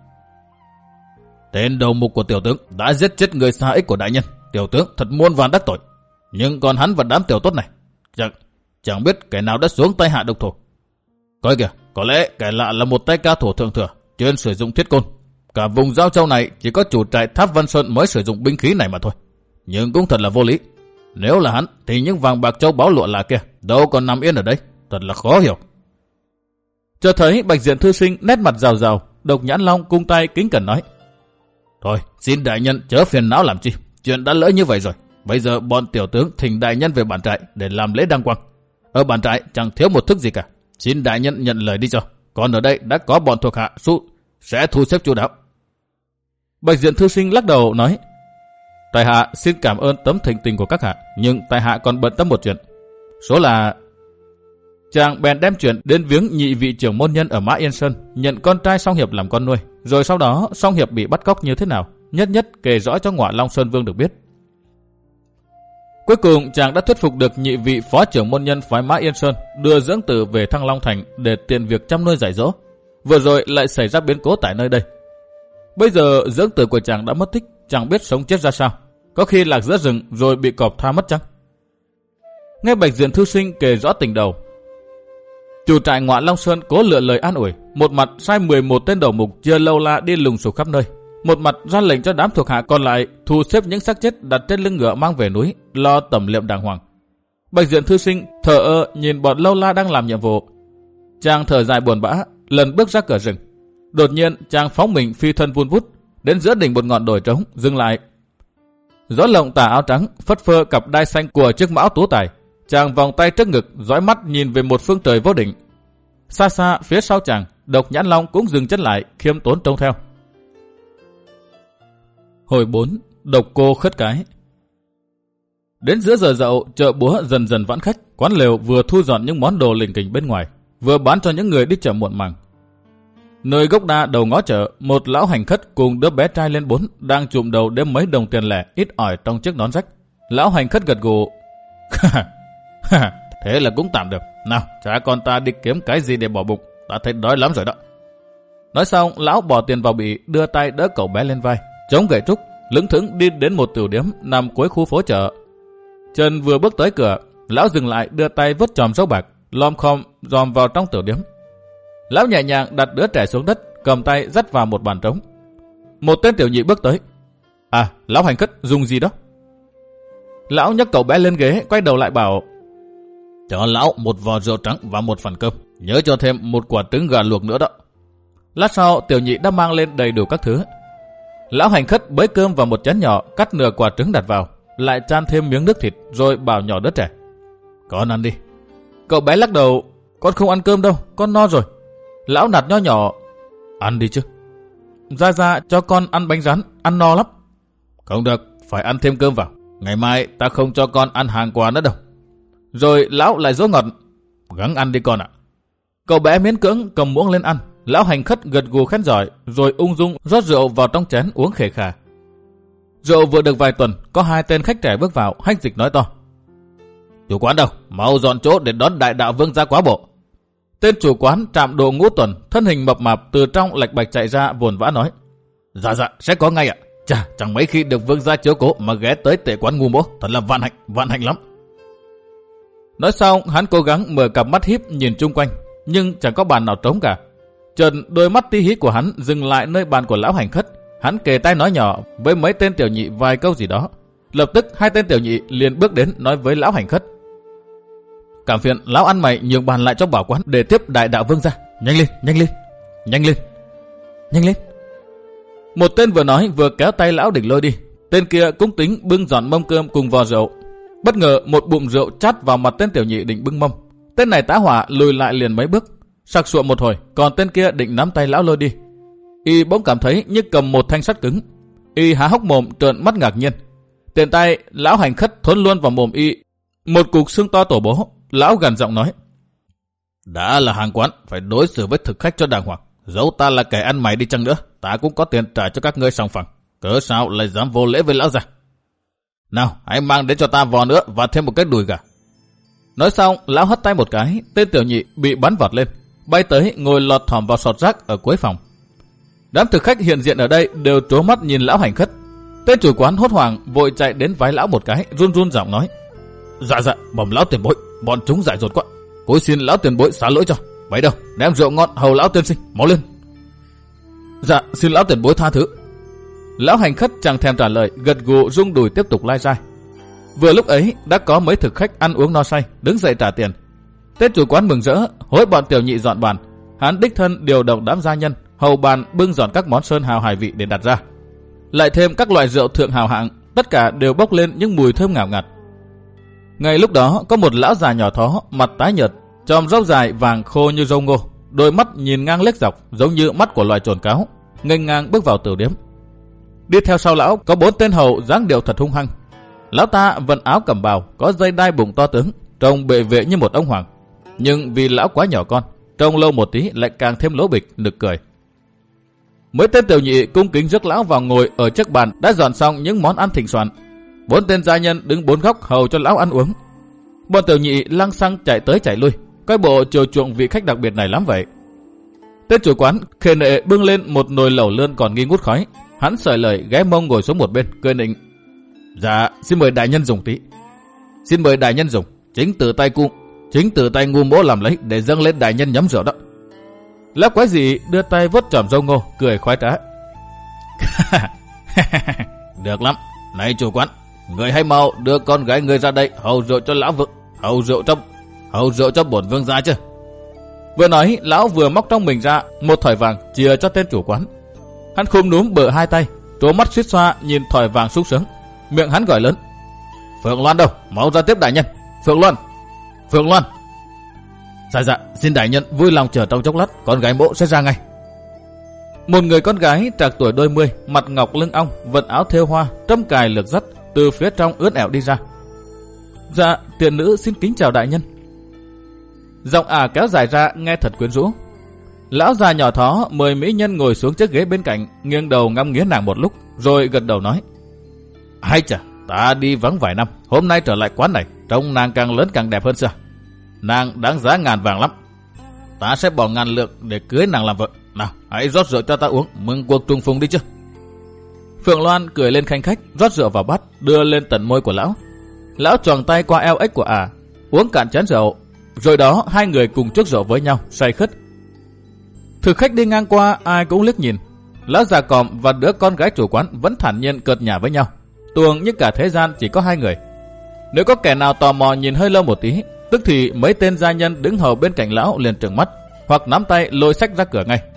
S1: Tên đầu mục của tiểu tướng đã giết chết người xà ích của đại nhân. Tiểu tướng thật muôn vàn đắc tội. Nhưng còn hắn và đám tiểu tốt này, chẳng, chẳng biết kẻ nào đã xuống tay hạ độc thủ. Coi kìa, có lẽ kẻ lạ là một tay cao thủ thượng thừa, chuyên sử dụng thiết côn. Cả vùng Giao Châu này chỉ có chủ trại Tháp Văn Sơn mới sử dụng binh khí này mà thôi. Nhưng cũng thật là vô lý. Nếu là hắn thì những vàng bạc châu báu lụa là kia đâu còn nằm yên ở đây, thật là khó hiểu. Cho thấy Bạch Diện thư sinh nét mặt rào rào, Độc Nhãn Long cung tay kính cẩn nói: Thôi, xin đại nhân chớ phiền não làm chi, chuyện đã lỡ như vậy rồi. Bây giờ bọn tiểu tướng thỉnh đại nhân về bản trại để làm lễ đăng quang. Ở bản trại chẳng thiếu một thức gì cả, xin đại nhân nhận lời đi cho. Còn ở đây đã có bọn thuộc hạ su sẽ thu xếp chu đáo. Bạch Diện thư sinh lắc đầu nói: Tại hạ xin cảm ơn tấm thịnh tình của các hạ, nhưng tại hạ còn bận tâm một chuyện. Số là... Chàng bèn đem chuyện đến viếng nhị vị trưởng môn nhân ở Mã Yên Sơn, nhận con trai Song Hiệp làm con nuôi. Rồi sau đó Song Hiệp bị bắt cóc như thế nào, nhất nhất kể rõ cho Ngọa Long Sơn Vương được biết. Cuối cùng chàng đã thuyết phục được nhị vị phó trưởng môn nhân phái Mã Yên Sơn đưa dưỡng tử về Thăng Long Thành để tiện việc chăm nuôi dạy dỗ. Vừa rồi lại xảy ra biến cố tại nơi đây. Bây giờ dưỡng tử của chàng đã mất tích, chẳng biết sống chết ra sao. Có khi lạc giữa rừng rồi bị cọp tha mất chăng? Nghe Bạch Diện thư sinh kể rõ tình đầu, chủ trại Ngọa Long Sơn cố lựa lời an ủi, một mặt sai mười một tên đầu mục chưa lâu la đi lùng sục khắp nơi, một mặt ra lệnh cho đám thuộc hạ còn lại thu xếp những xác chết đặt trên lưng ngựa mang về núi, lo tẩm liệm đàng hoàng. Bạch Diện thư sinh thờ ơ nhìn bọn lâu la đang làm nhiệm vụ. Chàng thở dài buồn bã, lần bước ra cửa rừng. Đột nhiên chàng phóng mình phi thân vun vút đến giữa đỉnh một ngọn đồi trống, dừng lại. Gió lộng tà áo trắng phất phơ cặp đai xanh của chiếc mão tú tài. Chàng vòng tay trước ngực, dõi mắt nhìn về một phương trời vô định. Xa xa phía sau chàng, Độc Nhãn Long cũng dừng chân lại, khiêm tốn trông theo. Hồi bốn, độc cô khất cái. Đến giữa giờ dậu, chợ búa dần dần vãn khách, quán lều vừa thu dọn những món đồ lỉnh kỉnh bên ngoài, vừa bán cho những người đi chợ muộn màng. Nơi gốc đa đầu ngõ chợ, một lão hành khất cùng đứa bé trai lên bốn đang chụm đầu đếm mấy đồng tiền lẻ ít ỏi trong chiếc nón rách. Lão hành khất gật gù. Thế là cũng tạm được. Nào, cha con ta đi kiếm cái gì để bỏ bụng, ta thấy đói lắm rồi đó. Nói xong, lão bỏ tiền vào bị, đưa tay đỡ cậu bé lên vai, chống gậy trúc, lững thững đi đến một tiểu điếm nằm cuối khu phố chợ. Chân vừa bước tới cửa, lão dừng lại đưa tay vớt chòm râu bạc, lom khom dòm vào trong tiểu điếm. Lão nhẹ nhàng đặt đứa trẻ xuống đất, cầm tay dắt vào một bàn trống. Một tên tiểu nhị bước tới. À, lão Hành Khất dùng gì đó? Lão nhấc cậu bé lên ghế, quay đầu lại bảo: cho lão một vò rượu trắng và một phần cơm, nhớ cho thêm một quả trứng gà luộc nữa đó. Lát sau tiểu nhị đã mang lên đầy đủ các thứ. Lão Hành Khất bới cơm vào một chén nhỏ, cắt nửa quả trứng đặt vào, lại chan thêm miếng nước thịt, rồi bảo nhỏ đứa trẻ: con ăn đi. Cậu bé lắc đầu: con không ăn cơm đâu, con no rồi. Lão nạt nho nhỏ: ăn đi chứ. Ra ra cho con ăn bánh rán, ăn no lắm. Không được, phải ăn thêm cơm vào. Ngày mai ta không cho con ăn hàng quán nữa đâu. Rồi lão lại dỗ ngọt: gắng ăn đi con ạ. Cậu bé miễn cưỡng cầm muỗng lên ăn. Lão Hành Khất gật gù khen giỏi, rồi ung dung rót rượu vào trong chén uống khề khà. Rượu vừa được vài tuần, có hai tên khách trẻ bước vào, hách dịch nói to: chủ quán đâu, mau dọn chỗ để đón đại đạo vương gia quá bộ. Tên chủ quán Trạm Đồ Ngũ Tuần, thân hình mập mạp từ trong lạch bạch chạy ra vồn vã nói: dạ dạ, sẽ có ngay ạ. Chà, chẳng mấy khi được vương gia chiếu cố mà ghé tới tệ quán ngu mỗ, thật là vạn hạnh, vạn hạnh lắm. Nói xong, hắn cố gắng mở cặp mắt híp nhìn chung quanh, nhưng chẳng có bàn nào trống cả. Chợt đôi mắt tí hí của hắn dừng lại nơi bàn của lão Hành Khất. Hắn kề tai nói nhỏ với mấy tên tiểu nhị vài câu gì đó. Lập tức hai tên tiểu nhị liền bước đến nói với lão Hành Khất: cảm phiền lão ăn mày nhường bàn lại cho bảo quán để tiếp đại đạo vương gia. Nhanh lên, nhanh lên, nhanh lên, nhanh lên. Một tên vừa nói vừa kéo tay lão định lôi đi. Tên kia cũng tính bưng dọn mâm cơm cùng vò rượu. Bất ngờ một bụng rượu chát vào mặt tên tiểu nhị định bưng mâm. Tên này tá hỏa lùi lại liền mấy bước, sặc sụa một hồi, còn tên kia định nắm tay lão lôi đi. Y bỗng cảm thấy như cầm một thanh sắt cứng. Y há hốc mồm trợn mắt ngạc nhiên. Tiền tay lão Hành Khất thốn luôn vào mồm y một cục xương to tổ bố. Lão gằn giọng nói: đã là hàng quán, phải đối xử với thực khách cho đàng hoàng. Dẫu ta là kẻ ăn mày đi chăng nữa, ta cũng có tiền trả cho các ngươi sòng phẳng. Cớ sao lại dám vô lễ với lão già? Nào, hãy mang đến cho ta vò nữa và thêm một cái đùi gà. Nói xong, lão hất tay một cái, tên tiểu nhị bị bắn vọt lên, bay tới ngồi lọt thỏm vào sọt rác ở cuối phòng. Đám thực khách hiện diện ở đây đều trố mắt nhìn lão Hành Khất. Tên chủ quán hốt hoảng vội chạy đến vái lão một cái, run run giọng nói: dạ dạ, bẩm lão tiền bối, bọn chúng dại dột quá, cúi xin lão tiền bối xá lỗi cho. Vậy đâu, đem rượu ngon hầu lão tiên sinh, mau lên. Dạ, xin lão tiền bối tha thứ. Lão Hành Khất chẳng thèm trả lời, gật gù rung đùi tiếp tục lai dai. Vừa lúc ấy đã có mấy thực khách ăn uống no say đứng dậy trả tiền. Tên chủ quán mừng rỡ hối bọn tiểu nhị dọn bàn. Hắn đích thân điều động đám gia nhân hầu bàn bưng dọn các món sơn hào hải vị để đặt ra, lại thêm các loại rượu thượng hào hạng, tất cả đều bốc lên những mùi thơm ngào ngạt. Ngay lúc đó có một lão già nhỏ thó, mặt tái nhợt, chòm râu dài vàng khô như râu ngô, đôi mắt nhìn ngang lếch dọc giống như mắt của loài chồn cáo, nghênh ngang bước vào tiểu điếm. Đi theo sau lão có bốn tên hầu dáng điệu thật hung hăng. Lão ta vận áo cẩm bào, có dây đai bụng to tướng, trông bệ vệ như một ông hoàng. Nhưng vì lão quá nhỏ con, trông lâu một tí lại càng thêm lố bịch, nực cười. Mấy tên tiểu nhị cung kính rước lão vào ngồi ở chiếc bàn đã dọn xong những món ăn thịnh soạn. Bốn tên gia nhân đứng bốn góc hầu cho lão ăn uống. Bọn tiểu nhị lăng xăng chạy tới chạy lui, coi bộ chiều chuộng vị khách đặc biệt này lắm vậy. Tên chủ quán khề nệ bưng lên một nồi lẩu lươn còn nghi ngút khói. Hắn sợi lời ghé mông ngồi xuống một bên, cười nịnh: dạ, xin mời đại nhân dùng tí. Xin mời đại nhân dùng, chính từ tay cu, chính từ tay ngu mỗ làm lấy để dâng lên đại nhân nhắm rượu đó. Lão quái dị đưa tay vuốt chòm râu ngô, cười khoái trá: được lắm, này chủ quán, người hãy mau đưa con gái người ra đây hầu rượu cho lão vượng, hầu rượu cho hầu rượu cho bổn vương gia chứ. Vừa nói, lão vừa móc trong mình ra một thỏi vàng chia cho tên chủ quán. Hắn khum núm bờ hai tay, trố mắt suýt xoa nhìn thỏi vàng sung sướng, miệng hắn gọi lớn: Phượng Loan đâu, mau ra tiếp đại nhân. Phượng Loan, Phượng Loan. Dạ dạ, xin đại nhân vui lòng chờ trong chốc lát, con gái mỗ sẽ ra ngay. Một người con gái trạc tuổi đôi mươi, mặt ngọc lưng ong, vận áo thêu hoa, trâm cài lược dắt, từ phía trong ướt ẻo đi ra. Dạ, tiện nữ xin kính chào đại nhân. Giọng ả kéo dài ra nghe thật quyến rũ. Lão già nhỏ thó mời mỹ nhân ngồi xuống chiếc ghế bên cạnh, nghiêng đầu ngắm nghía nàng một lúc, rồi gật đầu nói: Hay chà, ta đi vắng vài năm, hôm nay trở lại quán này, trông nàng càng lớn càng đẹp hơn xưa. Nàng đáng giá ngàn vàng lắm, ta sẽ bỏ ngàn lượng để cưới nàng làm vợ. Nào, hãy rót rượu cho ta uống, mừng cuộc trùng phùng đi chứ. Phượng Loan cười lên khanh khách, rót rượu vào bát, đưa lên tận môi của lão. Lão choàng tay qua eo ếch của ả, uống cạn chén rượu, rồi đó hai người cùng chúc rượu với nhau, say khướt. Thực khách đi ngang qua ai cũng liếc nhìn. Lão già còm và đứa con gái chủ quán vẫn thản nhiên cợt nhả với nhau, tuồng như cả thế gian chỉ có hai người. Nếu có kẻ nào tò mò nhìn hơi lâu một tí, tức thì mấy tên gia nhân đứng hầu bên cạnh lão liền trừng mắt, hoặc nắm tay lôi xách ra cửa ngay.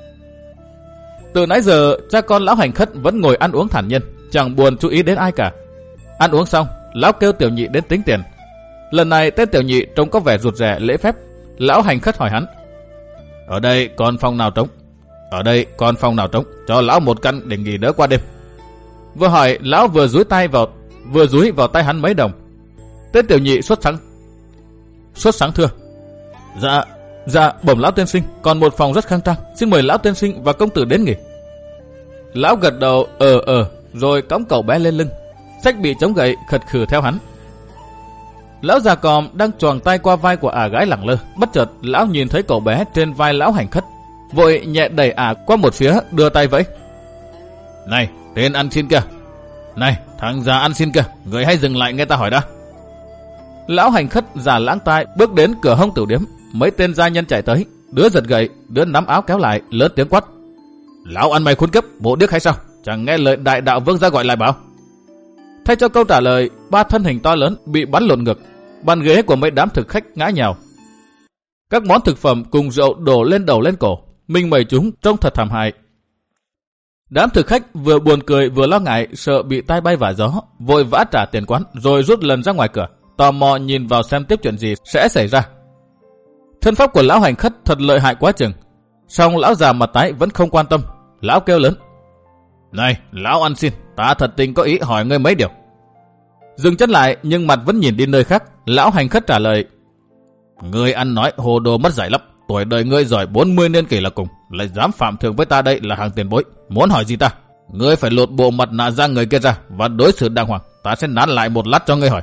S1: Từ nãy giờ cha con lão hành khất vẫn ngồi ăn uống thản nhiên, chẳng buồn chú ý đến ai cả. Ăn uống xong, lão kêu tiểu nhị đến tính tiền. Lần này tên tiểu nhị trông có vẻ rụt rè lễ phép. Lão hành khất hỏi hắn: ở đây còn phòng nào trống? Ở đây còn phòng nào trống? Cho lão một căn để nghỉ đỡ qua đêm. Vừa hỏi, lão vừa dúi tay vào vừa dúi vào tay hắn mấy đồng. Tên tiểu nhị sốt sắng sốt sáng thưa: Dạ, dạ bẩm lão tiên sinh, còn một phòng rất khang trang, xin mời lão tiên sinh và công tử đến nghỉ. Lão gật đầu ờ ờ, rồi cõng cậu bé lên lưng, xách bị chống gậy khật khừ theo hắn. Lão già còm đang choàng tay qua vai của ả gái lẳng lơ, bất chợt lão nhìn thấy cậu bé trên vai lão hành khất, vội nhẹ đẩy ả qua một phía, đưa tay vẫy: Này, tên ăn xin kìa! Này, thằng già ăn xin kìa, người hãy dừng lại nghe ta hỏi đã. Lão hành khất già lãng tai bước đến cửa hông tiểu điếm, mấy tên gia nhân chạy tới, đứa giật gậy, đứa nắm áo kéo lại, lớn tiếng quát: Lão ăn mày khốn kiếp, bộ điếc hay sao? Chẳng nghe lời đại đạo vương gia gọi lại bảo. Thay cho câu trả lời, ba thân hình to lớn bị bắn lộn ngược, bàn ghế của mấy đám thực khách ngã nhào. Các món thực phẩm cùng rượu đổ lên đầu lên cổ, mình mẩy chúng trông thật thảm hại. Đám thực khách vừa buồn cười vừa lo ngại sợ bị tai bay vả gió, vội vã trả tiền quán rồi rút lần ra ngoài cửa, tò mò nhìn vào xem tiếp chuyện gì sẽ xảy ra. Thân pháp của lão hành khất thật lợi hại quá chừng, song lão già mặt tái vẫn không quan tâm. Lão kêu lớn: Này, lão ăn xin, ta thật tình có ý hỏi ngươi mấy điều. Dừng chân lại nhưng mặt vẫn nhìn đi nơi khác. Lão hành khất trả lời: Ngươi ăn nói hồ đồ mất dạy lắm. Tuổi đời ngươi giỏi bốn mươi niên kỷ là cùng, lại dám phạm thượng với ta đây là hàng tiền bối. Muốn hỏi gì ta? Ngươi phải lột bộ mặt nạ da người kia ra và đối xử đàng hoàng. Ta sẽ nán lại một lát cho ngươi hỏi.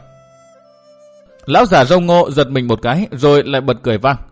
S1: Lão già râu ngô giật mình một cái rồi lại bật cười vang.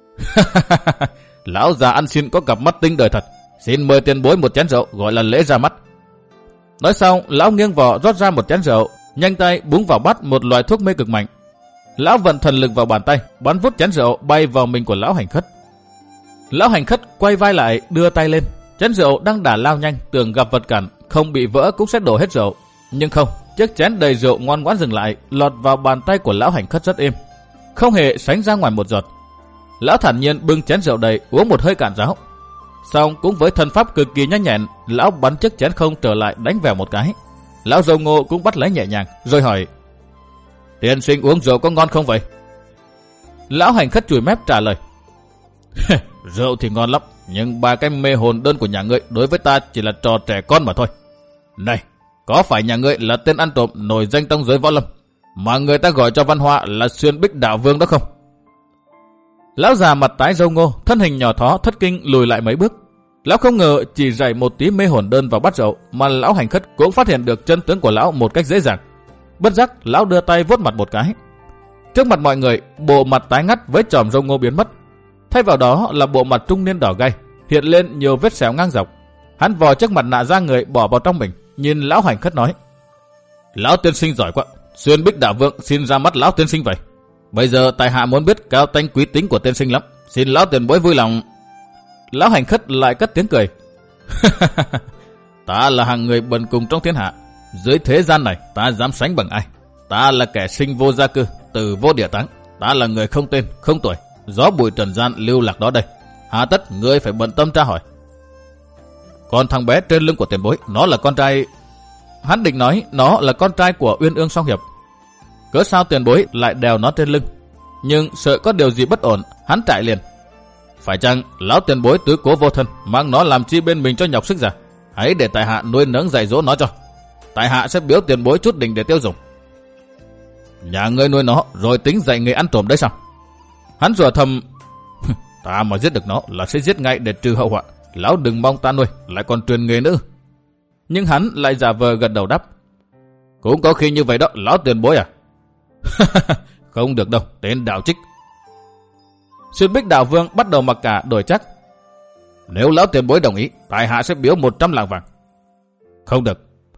S1: Lão già ăn xin có cặp mắt tinh đời thật. Xin mời tiền bối một chén rượu, gọi là lễ ra mắt. Nói xong, lão nghiêng vò rót ra một chén rượu, nhanh tay búng vào bát một loại thuốc mê cực mạnh. Lão vận thần lực vào bàn tay, bắn vút chén rượu bay vào mình của lão hành khất. Lão hành khất quay vai lại, đưa tay lên. Chén rượu đang đà lao nhanh, tưởng gặp vật cản, không bị vỡ cũng sẽ đổ hết rượu. Nhưng không, chiếc chén đầy rượu ngoan ngoãn dừng lại, lọt vào bàn tay của lão hành khất rất êm, không hề sánh ra ngoài một giọt. Lão thản nhiên bưng chén rượu đầy, uống một hơi cạn ráo. Xong cũng với thân pháp cực kỳ nhanh nhẹn, lão bắn chiếc chén không trở lại đánh vèo một cái. Lão râu ngô cũng bắt lấy nhẹ nhàng, rồi hỏi: Tiên sinh uống rượu có ngon không vậy? Lão hành khất chùi mép trả lời: Rượu thì ngon lắm, nhưng ba cái mê hồn đơn của nhà ngươi đối với ta chỉ là trò trẻ con mà thôi. Này, có phải nhà ngươi là tên ăn trộm nổi danh trong giới võ lâm, mà người ta gọi cho văn hoa là Xuyên Bích Đạo Vương đó không? Lão già mặt tái râu ngô, thân hình nhỏ thó thất kinh lùi lại mấy bước. Lão không ngờ chỉ rải một tí mê hồn đơn vào bát rượu mà lão hành khất cũng phát hiện được chân tướng của lão một cách dễ dàng. Bất giác lão đưa tay vuốt mặt một cái. Trước mặt mọi người, bộ mặt tái ngắt với chòm râu ngô biến mất. Thay vào đó là bộ mặt trung niên đỏ gay, hiện lên nhiều vết sẹo ngang dọc. Hắn vò chiếc mặt nạ da người bỏ vào trong mình, nhìn lão hành khất nói: Lão tiên sinh giỏi quá, Xuyên Bích Đạo Vương xin ra mắt lão tiên sinh vậy. Bây giờ tại hạ muốn biết cao tanh quý tính của tiên sinh lắm, xin lão tiền bối vui lòng. Lão hành khất lại cất tiếng cười. Ta là hàng người bần cùng trong thiên hạ, dưới thế gian này ta dám sánh bằng ai? Ta là kẻ sinh vô gia cư, từ vô địa táng. Ta là người không tên, không tuổi, gió bụi trần gian lưu lạc đó đây. Hà tất ngươi phải bận tâm tra hỏi. Còn thằng bé trên lưng của tiền bối, nó là con trai... Hắn định nói nó là con trai của Uyên Ương Song Hiệp. Cớ sao tiền bối lại đèo nó trên lưng? Nhưng sợ có điều gì bất ổn, hắn trại liền: Phải chăng lão tiền bối tứ cố vô thân, mang nó làm chi bên mình cho nhọc sức ra? Hãy để tại hạ nuôi nấng dạy dỗ nó cho. Tại hạ sẽ biếu tiền bối chút đỉnh để tiêu dùng. Nhà ngươi nuôi nó rồi tính dạy người ăn trộm đấy sao? Hắn rủa thầm: Ta mà giết được nó là sẽ giết ngay để trừ hậu họa. Lão đừng mong ta nuôi, lại còn truyền nghề nữa. Nhưng hắn lại giả vờ gật đầu đáp: Cũng có khi như vậy đó, lão tiền bối à? Không được đâu, tên đạo trích. Xuyên Bích Đạo Vương bắt đầu mặc cả đổi chắc: Nếu lão tiền bối đồng ý, tại hạ sẽ biếu một trăm lạng vàng. Không được.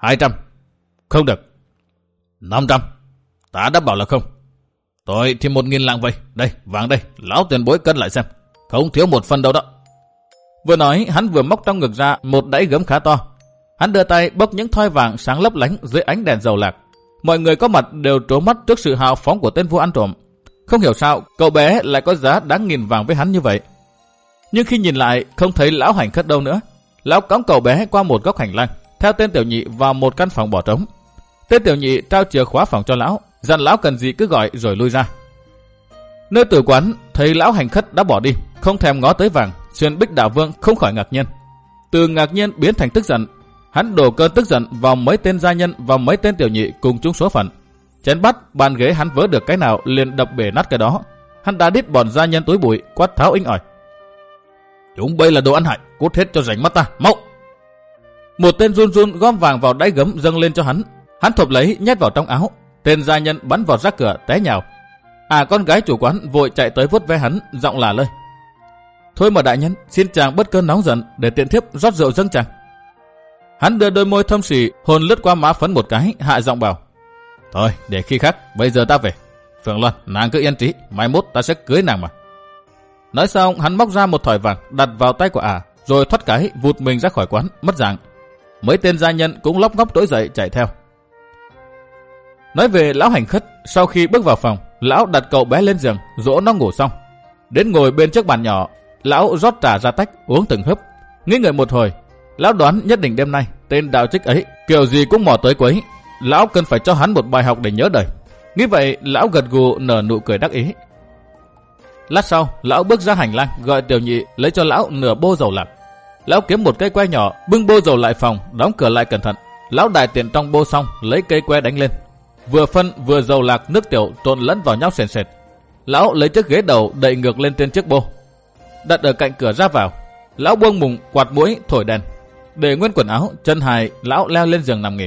S1: Hai trăm. Không được. Năm trăm. Ta đã bảo là không. Tôi thì một nghìn lạng vậy. Đây, vàng đây, lão tiền bối cân lại xem. Không thiếu một phần đâu đó. Vừa nói, hắn vừa móc trong ngực ra một đẫy gấm khá to. Hắn đưa tay bốc những thoi vàng sáng lấp lánh dưới ánh đèn dầu lạc. Mọi người có mặt đều trố mắt trước sự hào phóng của tên vua ăn trộm. Không hiểu sao cậu bé lại có giá đáng nghìn vàng với hắn như vậy. Nhưng khi nhìn lại không thấy lão Hành Khất đâu nữa. Lão cõng cậu bé qua một góc hành lang, theo tên tiểu nhị vào một căn phòng bỏ trống. Tên tiểu nhị trao chìa khóa phòng cho lão, dặn lão cần gì cứ gọi rồi lui ra. Nơi tử quán thấy lão Hành Khất đã bỏ đi, không thèm ngó tới vàng. Xuyên Bích Đạo Vương không khỏi ngạc nhiên. Từ ngạc nhiên biến thành tức giận. Hắn đổ cơn tức giận vào mấy tên gia nhân và mấy tên tiểu nhị cùng chung số phận. Chén bắt, bàn ghế hắn vớ được cái nào liền đập bể nát cái đó. Hắn đã đít bọn gia nhân túi bụi, quát tháo inh ỏi. Chúng bây là đồ ăn hại, cút hết cho rảnh mắt ta, mau! Một tên run run gom vàng vào đáy gấm dâng lên cho hắn. Hắn thộp lấy nhét vào trong áo. Tên gia nhân bắn vào rác cửa té nhào. À con gái chủ quán vội chạy tới vuốt ve hắn, giọng là lơi. Thôi mà đại nhân, xin chàng bớt cơn nóng giận để tiện thiếp rót rượu dâng chàng. Hắn đưa đôi môi thâm sỉ hôn lướt qua má phấn một cái, hạ giọng bảo. Thôi, để khi khác, bây giờ ta về. Phượng Loan, nàng cứ yên trí, mai mốt ta sẽ cưới nàng mà. Nói xong, hắn móc ra một thỏi vàng đặt vào tay của ả, rồi thoát cái vụt mình ra khỏi quán, mất dạng. Mấy tên gia nhân cũng lóc ngóc trỗi dậy chạy theo. Nói về lão Hành Khất, sau khi bước vào phòng, lão đặt cậu bé lên giường, dỗ nó ngủ xong. Đến ngồi bên chiếc bàn nhỏ, lão rót trà ra tách, uống từng hớp. Nghĩ ngợi một hồi, lão đoán nhất định đêm nay tên đạo trích ấy kiểu gì cũng mò tới quấy. Lão cần phải cho hắn một bài học để nhớ đời. Nghĩ vậy, lão gật gù nở nụ cười đắc ý. Lát sau, lão bước ra hành lang, gọi tiểu nhị lấy cho lão nửa bô dầu lạc. Lão kiếm một cây que nhỏ, bưng bô dầu lại phòng, đóng cửa lại cẩn thận. Lão đại tiện trong bô xong, lấy cây que đánh lên. Vừa phân vừa dầu lạc nước tiểu trộn lẫn vào nhau sền sệt. Lão lấy chiếc ghế đầu đậy ngược lên trên chiếc bô, đặt ở cạnh cửa ra vào. Lão buông mùng, quạt mũi, thổi đèn, để nguyên quần áo, chân hài. Lão leo lên giường nằm nghỉ.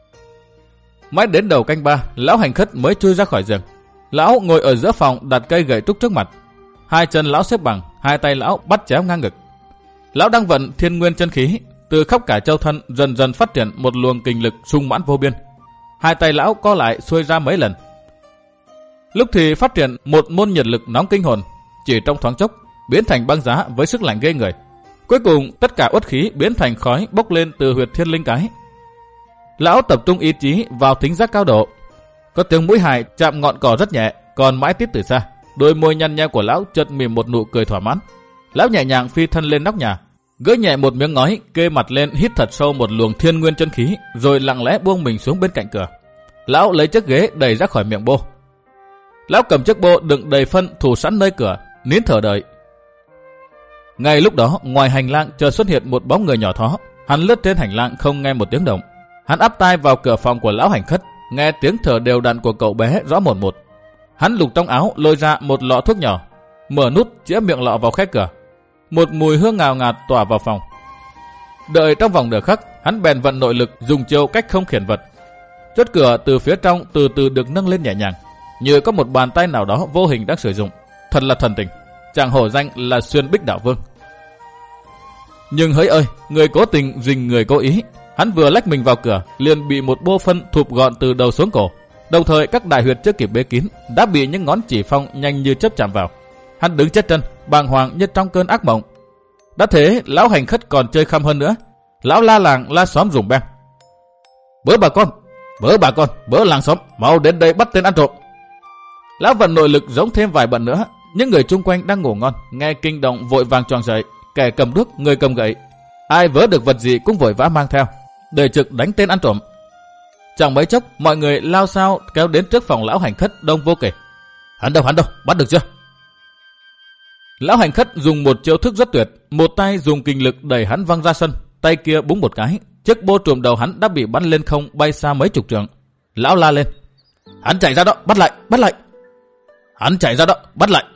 S1: Mãi đến đầu canh ba, lão Hành Khất mới chui ra khỏi giường. Lão ngồi ở giữa phòng, đặt cây gậy trúc trước mặt. Hai chân lão xếp bằng, hai tay lão bắt chéo ngang ngực. Lão đang vận thiên nguyên chân khí, từ khắp cả châu thân dần dần phát triển một luồng kinh lực sung mãn vô biên. Hai tay lão co lại xuôi ra mấy lần. Lúc thì phát triển một môn nhiệt lực nóng kinh hồn, chỉ trong thoáng chốc biến thành băng giá với sức lạnh ghê người. Cuối cùng tất cả uất khí biến thành khói bốc lên từ huyệt thiên linh cái. Lão tập trung ý chí vào thính giác cao độ. Có tiếng mũi hài chạm ngọn cỏ rất nhẹ, còn mãi tít từ xa. Đôi môi nhăn nheo của lão chợt mỉm một nụ cười thỏa mãn. Lão nhẹ nhàng phi thân lên nóc nhà, gỡ nhẹ một miếng ngói, kê mặt lên hít thật sâu một luồng thiên nguyên chân khí, rồi lặng lẽ buông mình xuống bên cạnh cửa. Lão lấy chiếc ghế đẩy ra khỏi miệng bô. Lão cầm chiếc bô đựng đầy phân thủ sẵn nơi cửa, nín thở đợi. Ngay lúc đó, ngoài hành lang chợt xuất hiện một bóng người nhỏ thó. Hắn lướt trên hành lang không nghe một tiếng động. Hắn áp tai vào cửa phòng của lão Hành Khất, nghe tiếng thở đều đặn của cậu bé rõ một một. Hắn lục trong áo lôi ra một lọ thuốc nhỏ, mở nút chĩa miệng lọ vào khe cửa. Một mùi hương ngào ngạt tỏa vào phòng. Đợi trong vòng nửa khắc, hắn bèn vận nội lực dùng chiêu cách không khiển vật. Chốt cửa từ phía trong từ từ được nâng lên nhẹ nhàng, như có một bàn tay nào đó vô hình đang sử dụng. Thật là thần tình, chàng hổ danh là Xuyên Bích Đạo Vương. Nhưng hỡi ơi, người cố tình rình người cố ý. Hắn vừa lách mình vào cửa, liền bị một bô phân thụp gọn từ đầu xuống cổ. Đồng thời các đại huyệt chưa kịp bế kín đã bị những ngón chỉ phong nhanh như chớp chạm vào. Hắn đứng chết chân, bàng hoàng như trong cơn ác mộng. Đã thế, lão Hành Khất còn chơi khăm hơn nữa. Lão la làng la xóm rùng beng. Bớ bà con, bớ bà con, bớ làng xóm, mau đến đây bắt tên ăn trộm. Lão vận nội lực giống thêm vài bận nữa. Những người chung quanh đang ngủ ngon, nghe kinh động vội vàng choàng dậy, kẻ cầm đuốc, người cầm gậy. Ai vớ được vật gì cũng vội vã mang theo, để trực đánh tên ăn trộm. Chẳng mấy chốc, mọi người lao sao kéo đến trước phòng lão Hành Khất đông vô kể. Hắn đâu, hắn đâu, bắt được chưa? Lão Hành Khất dùng một chiêu thức rất tuyệt, một tay dùng kinh lực đẩy hắn văng ra sân, tay kia búng một cái, chiếc bô trùm đầu hắn đã bị bắn lên không, bay xa mấy chục trượng. Lão la lên. Hắn chạy ra đó, bắt lại, bắt lại. Hắn chạy ra đó, bắt lại.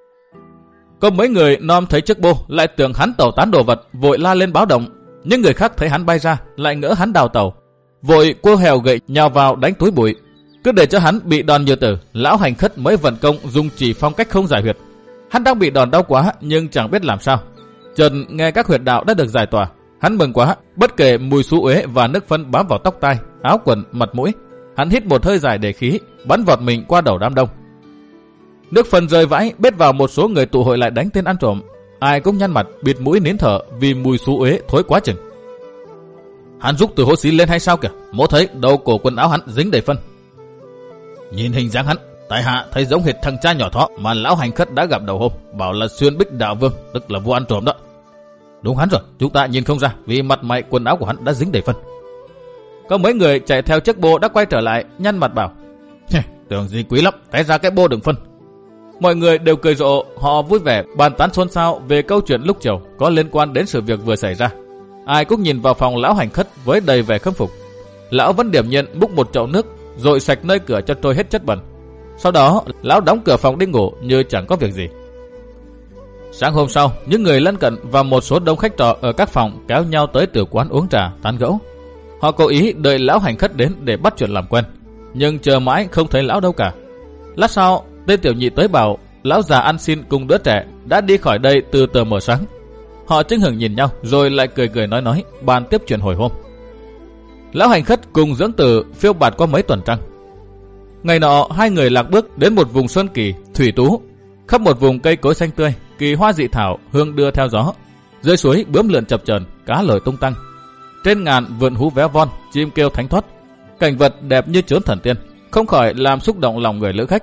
S1: Có mấy người nom thấy chiếc bô lại tưởng hắn tẩu tán đồ vật, vội la lên báo động. Những người khác thấy hắn bay ra lại ngỡ hắn đào tẩu, vội cua hèo gậy nhào vào đánh túi bụi. Cứ để cho hắn bị đòn như tử, lão Hành Khất mới vận công dùng chỉ phong cách không giải huyệt. Hắn đang bị đòn đau quá nhưng chẳng biết làm sao. Chợt nghe các huyệt đạo đã được giải tỏa, Hắn mừng quá, bất kể mùi xú uế và nước phân bám vào tóc tai, áo quần, mặt mũi, hắn hít một hơi dài để khí, bắn vọt mình qua đầu đám đông. Nước phân rơi vãi, bết vào một số người tụ hội lại đánh tên ăn trộm. Ai cũng nhăn mặt, bịt mũi nín thở vì mùi xú uế thối quá chừng. Hắn rút từ hố xí lên hay sao kìa? Mỗ thấy đầu cổ quần áo hắn dính đầy phân. Nhìn hình dáng hắn, tại hạ thấy giống hệt thằng cha nhỏ thó mà lão hành khất đã gặp đầu hôm, bảo là Xuyên Bích Đạo Vương, tức là vua ăn trộm đó. Đúng hắn rồi, chúng ta nhìn không ra vì mặt mày quần áo của hắn đã dính đầy phân. Có mấy người chạy theo chiếc bô đã quay trở lại, nhăn mặt bảo: tưởng gì quý lắm, té ra cái bô đựng phân. Mọi người đều cười rộ, họ vui vẻ bàn tán xôn xao về câu chuyện lúc chiều có liên quan đến sự việc vừa xảy ra. Ai cũng nhìn vào phòng lão hành khất với đầy vẻ khâm phục. Lão vẫn điềm nhiên múc một chậu nước, rồi sạch nơi cửa cho trôi hết chất bẩn. Sau đó, lão đóng cửa phòng đi ngủ như chẳng có việc gì. Sáng hôm sau, những người lân cận và một số đông khách trọ ở các phòng kéo nhau tới từ quán uống trà, tán gẫu. Họ cố ý đợi lão hành khất đến để bắt chuyện làm quen, nhưng chờ mãi không thấy lão đâu cả. Lát sau, tên tiểu nhị tới bảo lão già ăn xin cùng đứa trẻ đã đi khỏi đây từ tờ mờ sáng. Họ chưng hửng nhìn nhau rồi lại cười cười nói nói, bàn tiếp chuyện hồi hôm. Lão hành khất cùng dưỡng tử phiêu bạt qua mấy tuần trăng. Ngày nọ hai người lạc bước đến một vùng sơn kỳ thủy tú, khắp một vùng cây cối xanh tươi, kỳ hoa dị thảo hương đưa theo gió. Dưới suối bướm lượn chập chờn, cá lội tung tăng. Trên ngàn vượn hú véo von, chim kêu thánh thoát. Cảnh vật đẹp như chốn thần tiên, không khỏi làm xúc động lòng người lữ khách.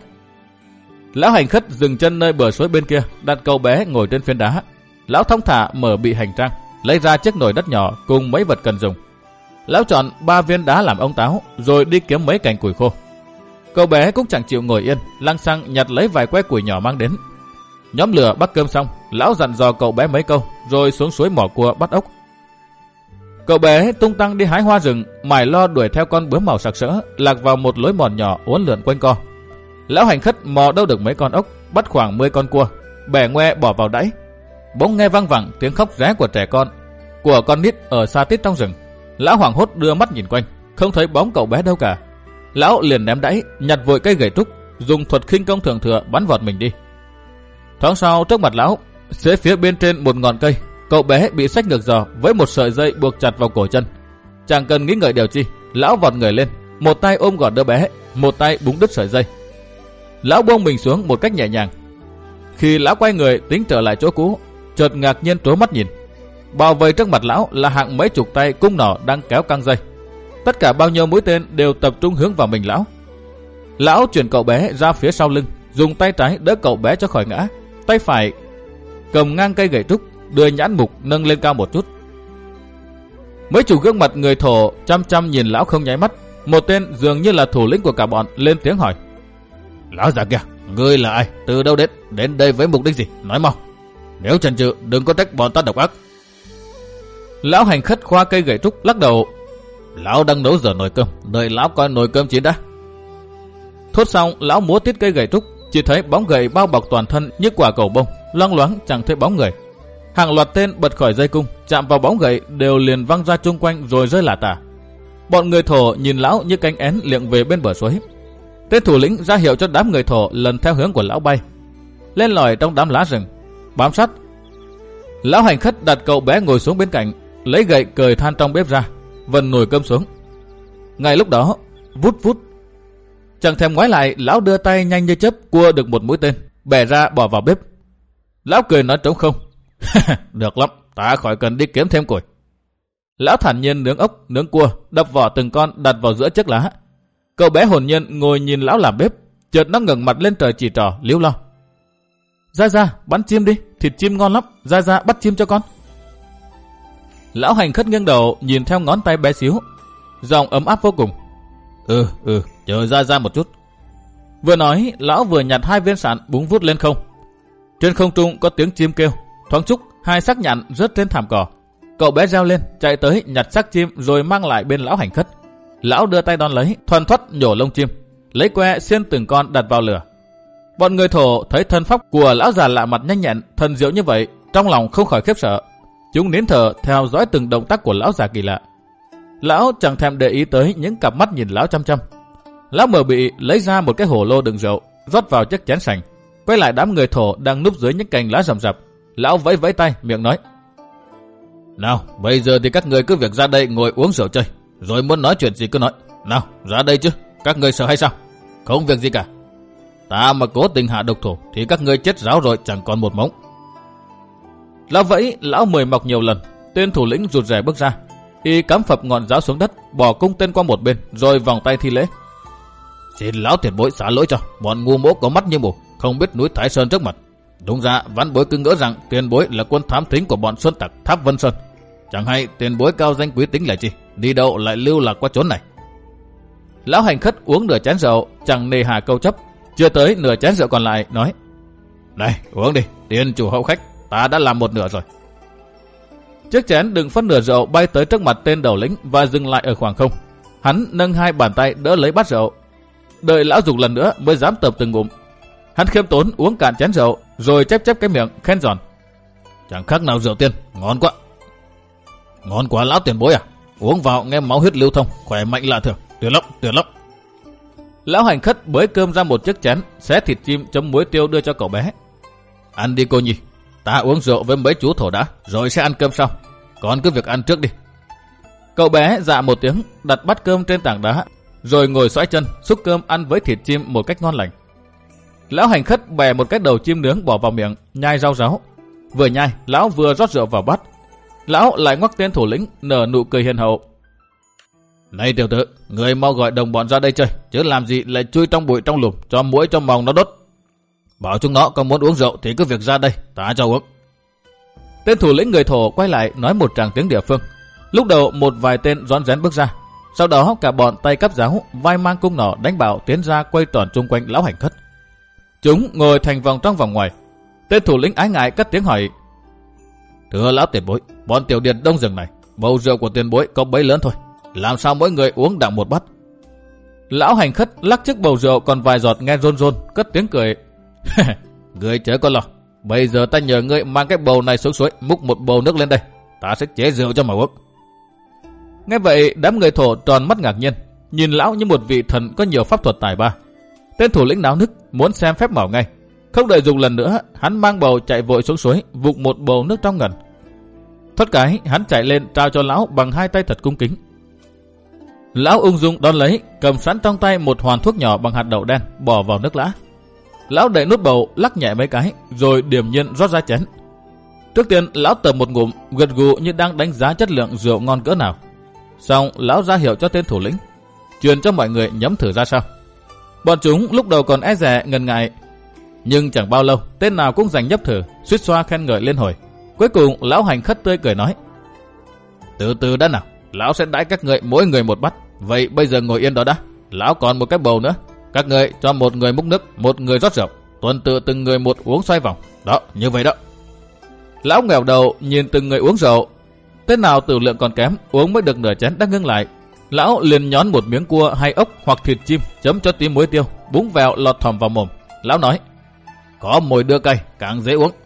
S1: Lão hành khất dừng chân nơi bờ suối bên kia, đặt cậu bé ngồi trên phiến đá. Lão thong thả mở bị hành trang, lấy ra chiếc nồi đất nhỏ cùng mấy vật cần dùng. Lão chọn ba viên đá làm ống táo, rồi đi kiếm mấy cành củi khô. Cậu bé cũng chẳng chịu ngồi yên, lăng xăng nhặt lấy vài que củi nhỏ mang đến. Nhóm lửa bắt cơm xong, lão dặn dò cậu bé mấy câu, rồi xuống suối mỏ cua bắt ốc. Cậu bé tung tăng đi hái hoa rừng, mải lo đuổi theo con bướm màu sặc sỡ, lạc vào một lối mòn nhỏ uốn lượn quanh co. Lão hành khất mò đâu được mấy con ốc, bắt khoảng mười con cua, bẻ ngoe bỏ vào đáy. Bỗng nghe vang vẳng tiếng khóc ré của trẻ con, của con nít ở xa tít trong rừng. Lão hoảng hốt đưa mắt nhìn quanh, không thấy bóng cậu bé đâu cả. Lão liền ném đáy, nhặt vội cây gậy trúc, dùng thuật khinh công thường thừa bắn vọt mình đi. Thoáng sau trước mặt lão, xế phía bên trên một ngọn cây, cậu bé bị xách ngược giò với một sợi dây buộc chặt vào cổ chân. Chẳng cần nghĩ ngợi điều chi, lão vọt người lên, một tay ôm gọn đứa bé, một tay búng đứt sợi dây. Lão buông mình xuống một cách nhẹ nhàng. Khi lão quay người tính trở lại chỗ cũ, chợt ngạc nhiên trố mắt nhìn. Bao vây trước mặt lão là hạng mấy chục tay cung nỏ đang kéo căng dây. Tất cả bao nhiêu mũi tên đều tập trung hướng vào mình lão. Lão chuyển cậu bé ra phía sau lưng, dùng tay trái đỡ cậu bé cho khỏi ngã, tay phải cầm ngang cây gậy trúc, đưa nhãn mục nâng lên cao một chút. Mấy chục gương mặt người Thổ chăm chăm nhìn lão không nháy mắt. Một tên dường như là thủ lĩnh của cả bọn lên tiếng hỏi: Lão già kìa, ngươi là ai, từ đâu đến, đến đây với mục đích gì, nói mau. Nếu chần chừ đừng có trách bọn ta độc ác. Lão hành khất khoa cây gậy trúc lắc đầu: Lão đang nấu giờ nồi cơm, đợi lão coi nồi cơm chín đã. Thốt xong, lão múa tít cây gậy trúc, chỉ thấy bóng gậy bao bọc toàn thân như quả cầu bông, loang loáng chẳng thấy bóng người. Hàng loạt tên bật khỏi dây cung, chạm vào bóng gậy đều liền văng ra chung quanh rồi rơi lả tả. Bọn người Thổ nhìn lão như cánh én liệng về bên bờ suối. Tên thủ lĩnh ra hiệu cho đám người Thổ lần theo hướng của lão bay, lên lỏi trong đám lá rừng, bám sát. Lão hành khất đặt cậu bé ngồi xuống bên cạnh, lấy gậy cời than trong bếp ra, vần nồi cơm xuống. Ngay lúc đó, vút vút, chẳng thèm ngoái lại, lão đưa tay nhanh như chớp cua được một mũi tên, bẻ ra bỏ vào bếp. Lão cười nói trống không: Được lắm, ta khỏi cần đi kiếm thêm củi. Lão thản nhiên nướng ốc, nướng cua, đập vỏ từng con đặt vào giữa chiếc lá. Cậu bé hồn nhiên ngồi nhìn lão làm bếp, chợt nó ngẩng mặt lên trời chỉ trỏ líu lo: Ra ra, bắn chim đi, thịt chim ngon lắm, ra ra bắt chim cho con. Lão hành khất nghiêng đầu nhìn theo ngón tay bé xíu, giọng ấm áp vô cùng: Ừ, ừ, chờ ra ra một chút. Vừa nói, lão vừa nhặt hai viên sạn búng vút lên không. Trên không trung có tiếng chim kêu, thoáng chốc hai xác nhạn rớt trên thảm cỏ. Cậu bé reo lên, chạy tới nhặt xác chim rồi mang lại bên lão hành khất. Lão đưa tay đón lấy, thoăn thoắt nhổ lông chim, lấy que xiên từng con đặt vào lửa. Bọn người Thổ thấy thân pháp của lão già lạ mặt nhanh nhẹn, thần diệu như vậy, trong lòng không khỏi khiếp sợ. Chúng nín thở theo dõi từng động tác của lão già kỳ lạ. Lão chẳng thèm để ý tới những cặp mắt nhìn lão chăm chăm. Lão mở bị lấy ra một cái hồ lô đựng rượu, rót vào chiếc chén sành, quay lại đám người Thổ đang núp dưới những cành lá rậm rạp. Lão vẫy vẫy tay, miệng nói: Nào, bây giờ thì các người cứ việc ra đây ngồi uống rượu chơi, rồi muốn nói chuyện gì cứ nói. Nào, ra đây chứ, các người sợ hay sao? Không việc gì cả. Ta mà cố tình hạ độc thủ thì các ngươi chết ráo rồi chẳng còn một mống. Lão vẫy, lão mời mọc nhiều lần. Tên thủ lĩnh rụt rè bước ra, y cắm phập ngọn giáo xuống đất, bỏ cung tên qua một bên, rồi vòng tay thi lễ. Xin lão tiền bối xả lỗi cho, bọn ngu mỗ có mắt như mù, không biết núi Thái Sơn trước mặt. Đúng ra vãn bối cứ ngỡ rằng tiền bối là quân thám thính của bọn Xuân Tặc Tháp Vân Sơn. Chẳng hay tiền bối cao danh quý tính là chi, đi đâu lại lưu lạc qua chốn này. Lão hành khất uống nửa chén rượu, chẳng nề hà câu chấp, chưa tới nửa chén rượu còn lại nói: Này, uống đi, tiền chủ hậu khách, ta đã làm một nửa rồi. Chiếc chén đựng phân nửa rượu bay tới trước mặt tên đầu lĩnh và dừng lại ở khoảng không. Hắn nâng hai bàn tay đỡ lấy bát rượu, đợi lão dùng lần nữa mới dám tập từng ngụm. Hắn khiêm tốn uống cạn chén rượu, rồi chép chép cái miệng khen giòn: Chẳng khác nào rượu tiên, ngon quá. Ngon quá lão tiền bối à, uống vào nghe máu huyết lưu thông, khỏe mạnh lạ thường, tuyệt lắm, tuyệt lắm. Lão hành khất bới cơm ra một chiếc chén, xé thịt chim chấm muối tiêu đưa cho cậu bé. Ăn đi cô nhi, ta uống rượu với mấy chú thổ đã, rồi sẽ ăn cơm sau. Còn cứ việc ăn trước đi. Cậu bé dạ một tiếng, đặt bát cơm trên tảng đá, rồi ngồi xoãi chân, xúc cơm ăn với thịt chim một cách ngon lành. Lão hành khất bè một cái đầu chim nướng bỏ vào miệng, nhai rau ráo. Vừa nhai, lão vừa rót rượu vào bát. Lão lại ngoắc tên thủ lĩnh, nở nụ cười hiền hậu. Này tiểu tử, người mau gọi đồng bọn ra đây chơi, chứ làm gì lại chui trong bụi trong lùm, cho muỗi cho mòng nó đốt. Bảo chúng nó có muốn uống rượu thì cứ việc ra đây, ta cho uống. Tên thủ lĩnh người thổ quay lại nói một tràng tiếng địa phương. Lúc đầu một vài tên rón rén bước ra, sau đó cả bọn tay cắp giáo, vai mang cung nỏ đánh bảo tiến ra quay tròn chung quanh lão hành khất. Chúng ngồi thành vòng trong vòng ngoài. Tên thủ lĩnh ái ngại cất tiếng hỏi: Thưa lão tiền bối, bọn tiểu điệt đông rừng này, bầu rượu của tiền bối có bấy lớn thôi, làm sao mỗi người uống đặng một bát? Lão hành khất lắc chiếc bầu rượu còn vài giọt nghe rôn rôn, cất tiếng cười. Ngươi chớ có lo, bây giờ ta nhờ ngươi mang cái bầu này xuống suối, múc một bầu nước lên đây, ta sẽ chế rượu cho mà uống. Nghe vậy đám người thổ tròn mắt ngạc nhiên, nhìn lão như một vị thần có nhiều pháp thuật tài ba. Tên thủ lĩnh náo nức muốn xem phép màu ngay, không đợi dùng lần nữa, hắn mang bầu chạy vội xuống suối, vụng một bầu nước trong ngần. Thoát cái hắn chạy lên trao cho lão bằng hai tay thật cung kính. Lão ung dung đón lấy, cầm sẵn trong tay một hoàn thuốc nhỏ bằng hạt đậu đen, bỏ vào nước lã. Lão đậy nút bầu, lắc nhẹ mấy cái, rồi điềm nhiên rót ra chén. Trước tiên lão tầm một ngụm, gật gù như đang đánh giá chất lượng rượu ngon cỡ nào. Xong lão ra hiệu cho tên thủ lĩnh, truyền cho mọi người nhấm thử ra sao. Bọn chúng lúc đầu còn e dè ngần ngại, nhưng chẳng bao lâu tên nào cũng giành nhấp thử, suýt xoa khen ngợi lên hồi. Cuối cùng lão hành khất tươi cười nói: Từ từ đã nào, lão sẽ đãi các người mỗi người một bát. Vậy bây giờ ngồi yên đó đã, lão còn một cái bầu nữa. Các người cho một người múc nước, một người rót rượu, tuần tự từng người một uống xoay vòng. Đó, như vậy đó. Lão nghèo đầu nhìn từng người uống rượu. Tên nào tử lượng còn kém, uống mới được nửa chén đã ngưng lại. Lão liền nhón một miếng cua hay ốc hoặc thịt chim chấm cho tí muối tiêu, búng vèo lọt thòm vào mồm. Lão nói: Có mồi đưa cay, càng dễ uống.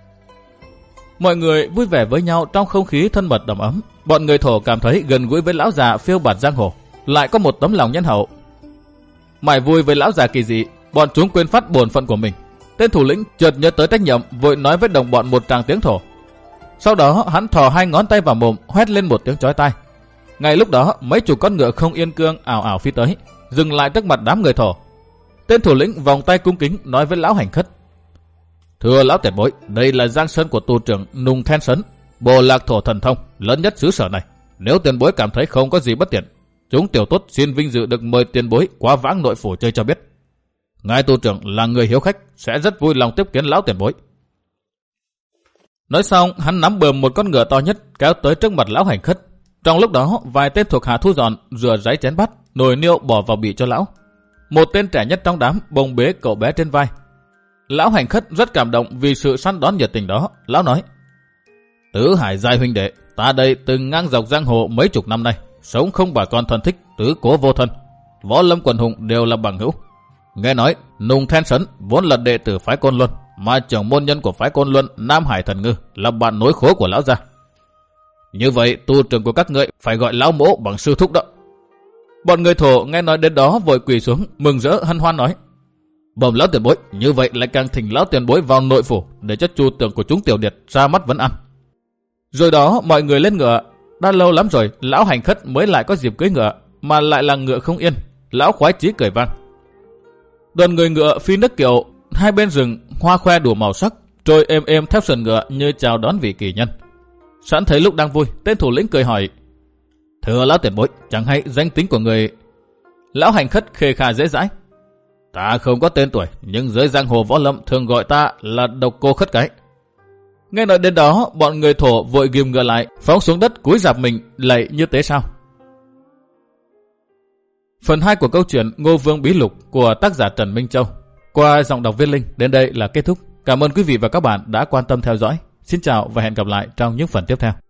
S1: Mọi người vui vẻ với nhau trong không khí thân mật đầm ấm. Bọn người thổ cảm thấy gần gũi với lão già phiêu bạt giang hồ, lại có một tấm lòng nhân hậu. Mải vui với lão già kỳ dị, bọn chúng quên phát bổn phận của mình. Tên thủ lĩnh chợt nhớ tới trách nhiệm, vội nói với đồng bọn một tràng tiếng thổ. Sau đó hắn thò hai ngón tay vào mồm, hoét lên một tiếng chói tai. Ngay lúc đó mấy chục con ngựa không yên cương ảo ảo phi tới, dừng lại trước mặt đám người thổ. Tên thủ lĩnh vòng tay cung kính nói với lão hành khất: Thưa lão tiền bối, đây là giang sơn của tu trưởng Nùng Then Sấn, bộ lạc thổ thần thông lớn nhất xứ sở này. Nếu tiền bối cảm thấy không có gì bất tiện, chúng tiểu tốt xin vinh dự được mời tiền bối qua vãng nội phủ chơi cho biết. Ngài tu trưởng là người hiếu khách, sẽ rất vui lòng tiếp kiến lão tiền bối. Nói xong, hắn nắm bờm một con ngựa to nhất kéo tới trước mặt lão hành khất. Trong lúc đó, vài tên thuộc hạ thu dọn, rửa ráy chén bát, nồi niêu bỏ vào bị cho lão. Một tên trẻ nhất trong đám bồng bế cậu bé trên vai. Lão hành khất rất cảm động vì sự săn đón nhiệt tình đó. Lão nói: Tứ Hải giai huynh đệ, ta đây từng ngang dọc giang hồ mấy chục năm nay, sống không bà con thân thích, tứ cố vô thân, võ lâm quần hùng đều là bằng hữu. Nghe nói Nùng Then Sấn vốn là đệ tử phái Côn Luân, mà trưởng môn nhân của phái Côn Luân Nam Hải Thần Ngư là bạn nối khố của lão gia. Như vậy tu trưởng của các ngươi phải gọi lão mỗ bằng sư thúc đó. Bọn người thổ nghe nói đến đó vội quỳ xuống mừng rỡ hân hoan nói: Bẩm lão tiền bối, như vậy lại càng thỉnh lão tiền bối vào nội phủ để cho chu tưởng của chúng tiểu điệt ra mắt vấn ăn. Rồi đó mọi người lên ngựa. Đã lâu lắm rồi lão hành khất mới lại có dịp cưỡi ngựa, mà lại là ngựa không yên. Lão khoái chí cười vang. Đoàn người ngựa phi nước kiệu, hai bên rừng hoa khoe đủ màu sắc, trôi êm êm theo sườn ngựa như chào đón vị kỳ nhân. Sẵn thấy lúc đang vui, tên thủ lĩnh cười hỏi: Thưa lão tiền bối, chẳng hay danh tính của người? Lão hành khất khề khà dễ dãi: Ta không có tên tuổi, nhưng dưới giang hồ võ lâm thường gọi ta là Độc Cô Khất Cái. Nghe nói đến đó, bọn người thổ vội ghim ngựa lại, phóng xuống đất cúi rạp mình lạy như tế sao. Phần hai của câu chuyện Ngô Vương Bí Lục của tác giả Trần Minh Châu qua giọng đọc Viết Linh đến đây là kết thúc. Cảm ơn quý vị và các bạn đã quan tâm theo dõi. Xin chào và hẹn gặp lại trong những phần tiếp theo.